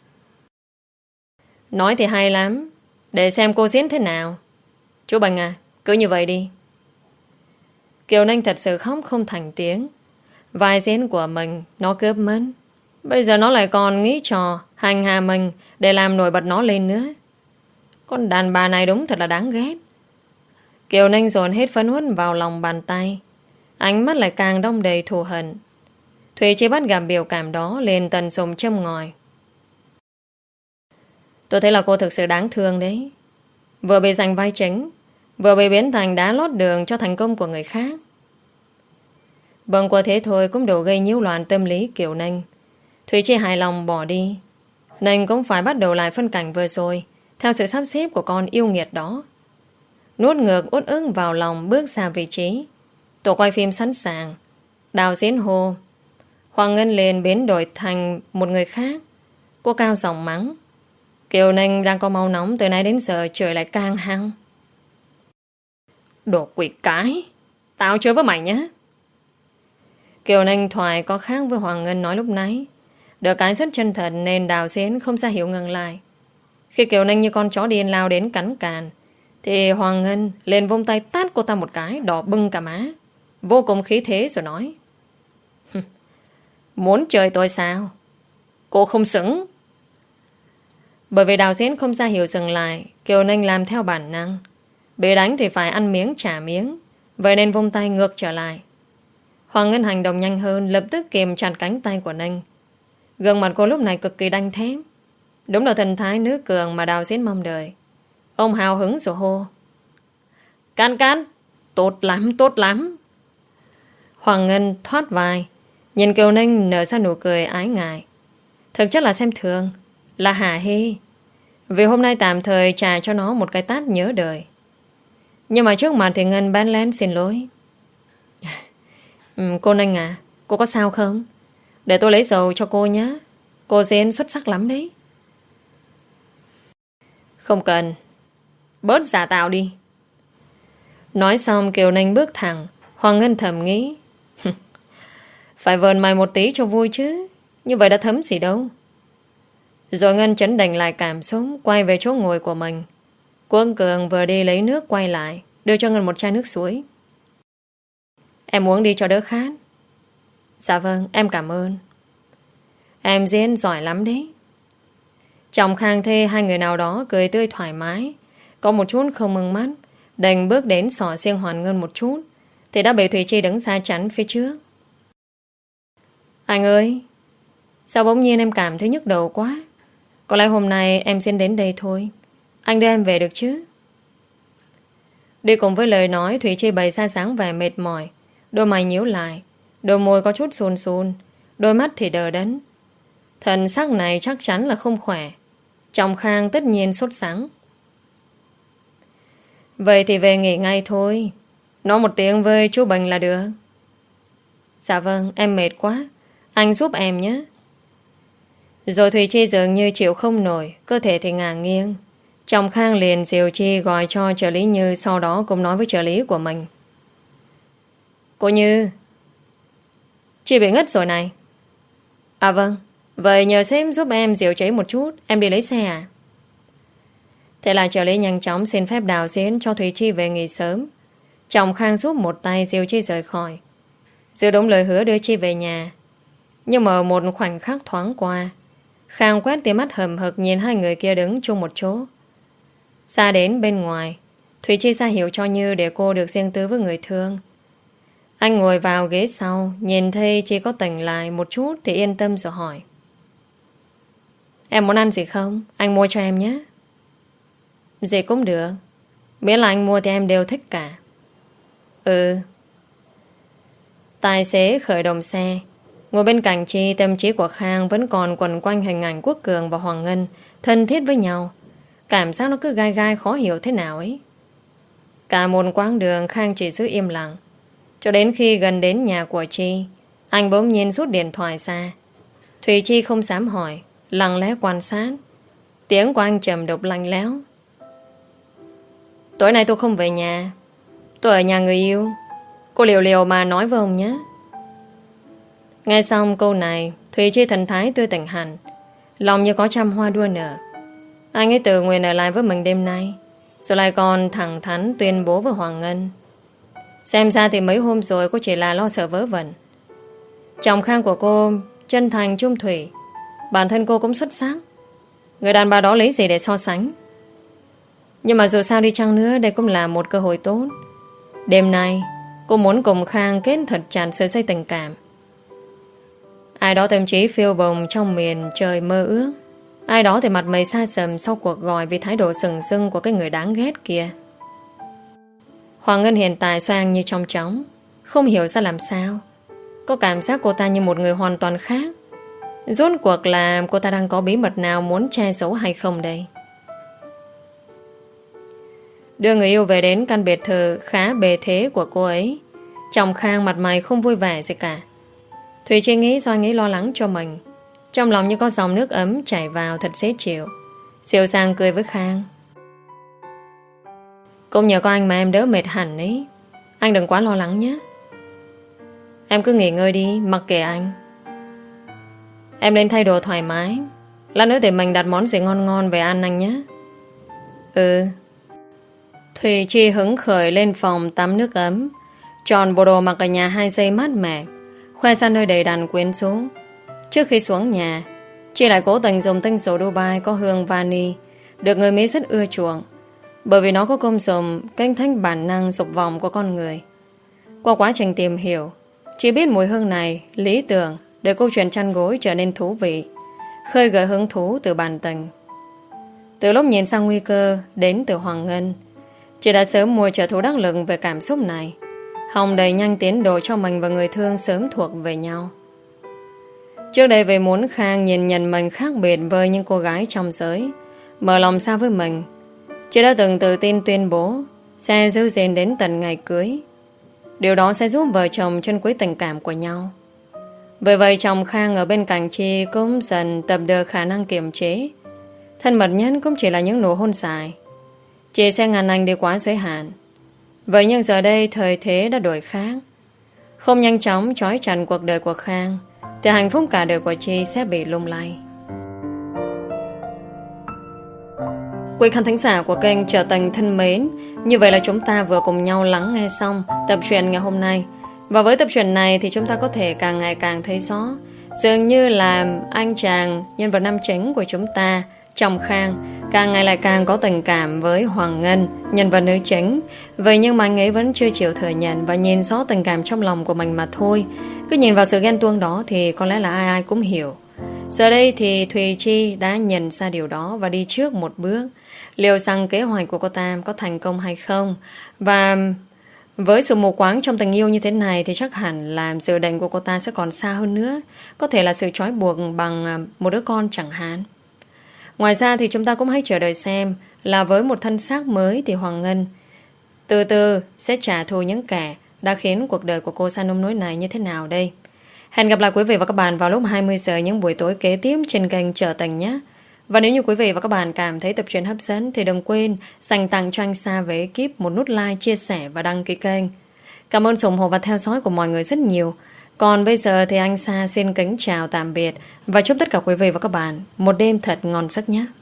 [SPEAKER 1] Nói thì hay lắm, để xem cô diễn thế nào. Chú Bình à, cứ như vậy đi. Kiều Ninh thật sự khóc không thành tiếng. Vai diễn của mình nó cướp mất. Bây giờ nó lại còn nghĩ trò hành hạ mình để làm nổi bật nó lên nữa. Con đàn bà này đúng thật là đáng ghét. Kiều Ninh dồn hết phấn uất vào lòng bàn tay, ánh mắt lại càng đong đầy thù hận. Thùy chỉ bắt gặp biểu cảm đó lên tần sùng châm ngòi. Tôi thấy là cô thực sự đáng thương đấy. Vừa bị giành vai chính, vừa bị biến thành đá lót đường cho thành công của người khác. Vâng, qua thế thôi cũng đủ gây nhiễu loạn tâm lý Kiều Ninh. Thùy chỉ hài lòng bỏ đi. Ninh cũng phải bắt đầu lại phân cảnh vừa rồi theo sự sắp xếp của con yêu nghiệt đó. Nuốt ngược uất ức vào lòng, bước ra vị trí. Tổ quay phim sẵn sàng. Đào diễn hô. Hoàng Ngân liền biến đổi thành một người khác. Cô cao giọng mắng. Kiều Ninh đang có máu nóng, từ nay đến giờ trời lại càng hăng. Đồ quỷ cái, tao chơi với mày nhé. Kiều Ninh thoại có khác với Hoàng Ngân nói lúc nãy. Được cái rất chân thật nên Đào diễn không ra hiểu ngừng lại. Khi Kiều Ninh như con chó điên lao đến cắn càn thì Hoàng Ngân liền vung tay tát cô ta một cái đỏ bưng cả má, vô cùng khí thế rồi nói: muốn chơi tôi sao? Cô không xứng. Bởi vì Đào diễn không ra hiểu dừng lại, Kiều Ninh làm theo bản năng. Bị đánh thì phải ăn miếng trả miếng, vậy nên vung tay ngược trở lại. Hoàng Ngân hành động nhanh hơn, lập tức kìm chặt cánh tay của Ninh. Gương mặt cô lúc này cực kỳ đanh thép. Đúng là thần thái nữ cường mà Đào diễn mong đợi. Ông hào hứng rồi hô: Can can, tốt lắm, tốt lắm. Hoàng Ngân thoát vai, nhìn Kiều Ninh nở ra nụ cười ái ngại. Thực chất là xem thường, là hả hê, vì hôm nay tạm thời trả cho nó một cái tát nhớ đời. Nhưng mà trước mặt thì Ngân bán lén xin lỗi. ừ, Cô Ninh à, cô có sao không? Để tôi lấy dầu cho cô nhé. Cô diễn xuất sắc lắm đấy. Không cần, bớt giả tạo đi. Nói xong Kiều Ninh bước thẳng. Hoàng Ngân thầm nghĩ: phải vờn mày một tí cho vui chứ, như vậy đã thấm gì đâu. Rồi Ngân chấn định lại cảm xúc, quay về chỗ ngồi của mình. Quân Cường vừa đi lấy nước quay lại, đưa cho Ngân một chai nước suối. Em uống đi cho đỡ khát. Dạ vâng, em cảm ơn. Em diễn giỏi lắm đấy. Trọng Khang thê hai người nào đó cười tươi thoải mái, có một chút không mừng mắt, đành bước đến xỏ xiên Hoàng Ngân một chút thì đã bị Thủy Chi đứng xa chắn phía trước. Anh ơi, sao bỗng nhiên em cảm thấy nhức đầu quá? Có lẽ hôm nay em xin đến đây thôi. Anh đưa em về được chứ? Đi cùng với lời nói, Thủy Chi bày ra dáng vẻ mệt mỏi, đôi mày nhíu lại, đôi môi có chút sùn sùn, đôi mắt thì đờ đẫn. Thần sắc này chắc chắn là không khỏe. Trọng Khang tất nhiên sốt sắng. Vậy thì về nghỉ ngay thôi. Nói một tiếng với chú Bình là được. Dạ vâng, em mệt quá. Anh giúp em nhé. Rồi Thùy Chi dường như chịu không nổi, cơ thể thì ngả nghiêng. Chồng Khang liền dìu Chi gọi cho trợ lý Như, sau đó cũng nói với trợ lý của mình. Cô Như, chị bị ngất rồi này. À vâng, vậy nhờ sếp giúp em dìu chị một chút, em đi lấy xe à? Thế là trợ lý nhanh chóng xin phép đạo diễn cho Thùy Chi về nghỉ sớm. Chồng Khang giúp một tay dìu Chi rời khỏi, giữ đúng lời hứa đưa Chi về nhà. Nhưng mà một khoảnh khắc thoáng qua, Khang quét tia mắt hầm hực nhìn hai người kia đứng chung một chỗ. Xa đến bên ngoài, Thùy Chi ra hiệu cho Như để cô được riêng tư với người thương. Anh ngồi vào ghế sau, nhìn thấy Chi có tỉnh lại một chút thì yên tâm rồi hỏi. Em muốn ăn gì không? Anh mua cho em nhé. Gì cũng được, miễn là anh mua thì em đều thích cả. Ừ. Tài xế khởi động xe. Ngồi bên cạnh Chi, tâm trí của Khang vẫn còn quẩn quanh hình ảnh Quốc Cường và Hoàng Ngân thân thiết với nhau. Cảm giác nó cứ gai gai khó hiểu thế nào ấy. Cả một quãng đường Khang chỉ giữ im lặng, cho đến khi gần đến nhà của Chi, anh bỗng nhiên rút điện thoại ra. Thùy Chi không dám hỏi, lặng lẽ quan sát. Tiếng của anh trầm đục lạnh lẽo. Tối nay tôi không về nhà, tôi ở nhà người yêu. Cô liều liều mà nói với ông nhé. Nghe xong câu này, Thùy Chi thần thái tươi tỉnh hẳn, lòng như có trăm hoa đua nở. Anh ấy tự nguyện ở lại với mình đêm nay, rồi lại còn thẳng thắn tuyên bố với Hoàng Ngân. Xem ra thì mấy hôm rồi cô chỉ là lo sợ vớ vẩn. Chồng Khang của cô chân thành trung thủy, bản thân cô cũng xuất sắc. Người đàn bà đó lấy gì để so sánh. Nhưng mà dù sao đi chăng nữa, đây cũng là một cơ hội tốt. Đêm nay cô muốn cùng Khang kết thật chặt sợi dây tình cảm. Ai đó tâm trí phiêu bồng trong miền trời mơ ước, ai đó thì mặt mày xa sầm sau cuộc gọi vì thái độ sừng sưng của cái người đáng ghét kia. Hoàng Ngân hiện tại xoang như trong trống, không hiểu ra làm sao. Có cảm giác cô ta như một người hoàn toàn khác. Rốt cuộc là cô ta đang có bí mật nào muốn che giấu hay không đây? Đưa người yêu về đến căn biệt thự khá bề thế của cô ấy, chồng Khang mặt mày không vui vẻ gì cả. Thùy Chi nghĩ do anh ấy lo lắng cho mình, trong lòng như có dòng nước ấm chảy vào thật dễ chịu. Dịu dàng cười với Khang. Cũng nhờ có anh mà em đỡ mệt hẳn ấy. Anh đừng quá lo lắng nhé. Em cứ nghỉ ngơi đi, mặc kệ anh. Em lên thay đồ thoải mái, lát nữa để mình đặt món gì ngon ngon về ăn anh nhé. Ừ. Thùy Chi hứng khởi lên phòng tắm nước ấm, chọn bộ đồ mặc ở nhà hai giây mát mẻ, khoe ra nơi đầy đặn quyến rũ. Trước khi xuống nhà, Chi lại cố tình dùng tinh dầu Dubai có hương vani, được người Mỹ rất ưa chuộng, bởi vì nó có công dụng kênh thanh bản năng dục vọng của con người. Qua quá trình tìm hiểu, Chi biết mùi hương này lý tưởng để câu chuyện chăn gối trở nên thú vị, khơi gợi hứng thú từ bản tình. Từ lúc nhìn sang nguy cơ đến từ Hoàng Ngân, Chị đã sớm mua trợ thủ đắc lực về cảm xúc này, hòng đẩy nhanh tiến độ cho mình và người thương sớm thuộc về nhau. Trước đây vì muốn Khang nhìn nhận mình khác biệt với những cô gái trong giới, mở lòng xa với mình, chị đã từng tự tin tuyên bố sẽ giữ gìn đến tận ngày cưới. Điều đó sẽ giúp vợ chồng trân quý tình cảm của nhau. Bởi vậy chồng Khang ở bên cạnh chị cũng dần tập được khả năng kiềm chế. Thân mật nhất cũng chỉ là những nụ hôn dài. Chị sẽ ngăn anh đi quá giới hạn. Vậy nhưng giờ đây thời thế đã đổi khác. Không nhanh chóng trói chặt cuộc đời của Khang thì hạnh phúc cả đời của chị sẽ bị lung lay. Quý khán thính giả của kênh Trở Tình thân mến, như vậy là chúng ta vừa cùng nhau lắng nghe xong tập truyện ngày hôm nay. Và với tập truyện này thì chúng ta có thể càng ngày càng thấy rõ, dường như là anh chàng nhân vật nam chính của chúng ta, chồng Khang, càng ngày lại càng có tình cảm với Hoàng Ngân, nhân vật nữ chính. Vậy nhưng mà anh ấy vẫn chưa chịu thừa nhận và nhìn rõ tình cảm trong lòng của mình mà thôi. Cứ nhìn vào sự ghen tuông đó thì có lẽ là ai ai cũng hiểu. Giờ đây thì Thùy Chi đã nhận ra điều đó và đi trước một bước. Liệu rằng kế hoạch của cô ta có thành công hay không? Và với sự mù quáng trong tình yêu như thế này thì chắc hẳn là dự định của cô ta sẽ còn xa hơn nữa. Có thể là sự trói buộc bằng một đứa con chẳng hạn. Ngoài ra thì chúng ta cũng hãy chờ đợi xem là với một thân xác mới thì Hoàng Ngân từ từ sẽ trả thù những kẻ đã khiến cuộc đời của cô sang nông nỗi này như thế nào đây. Hẹn gặp lại quý vị và các bạn vào lúc hai mươi giờ những buổi tối kế tiếp trên kênh Trở Tình nhé. Và nếu như quý vị và các bạn cảm thấy tập truyện hấp dẫn thì đừng quên dành tặng cho anh Sa với ekip một nút like, chia sẻ và đăng ký kênh. Cảm ơn sự ủng hộ và theo dõi của mọi người rất nhiều. Còn bây giờ thì anh Sa xin kính chào tạm biệt và chúc tất cả quý vị và các bạn một đêm thật ngon giấc nhé.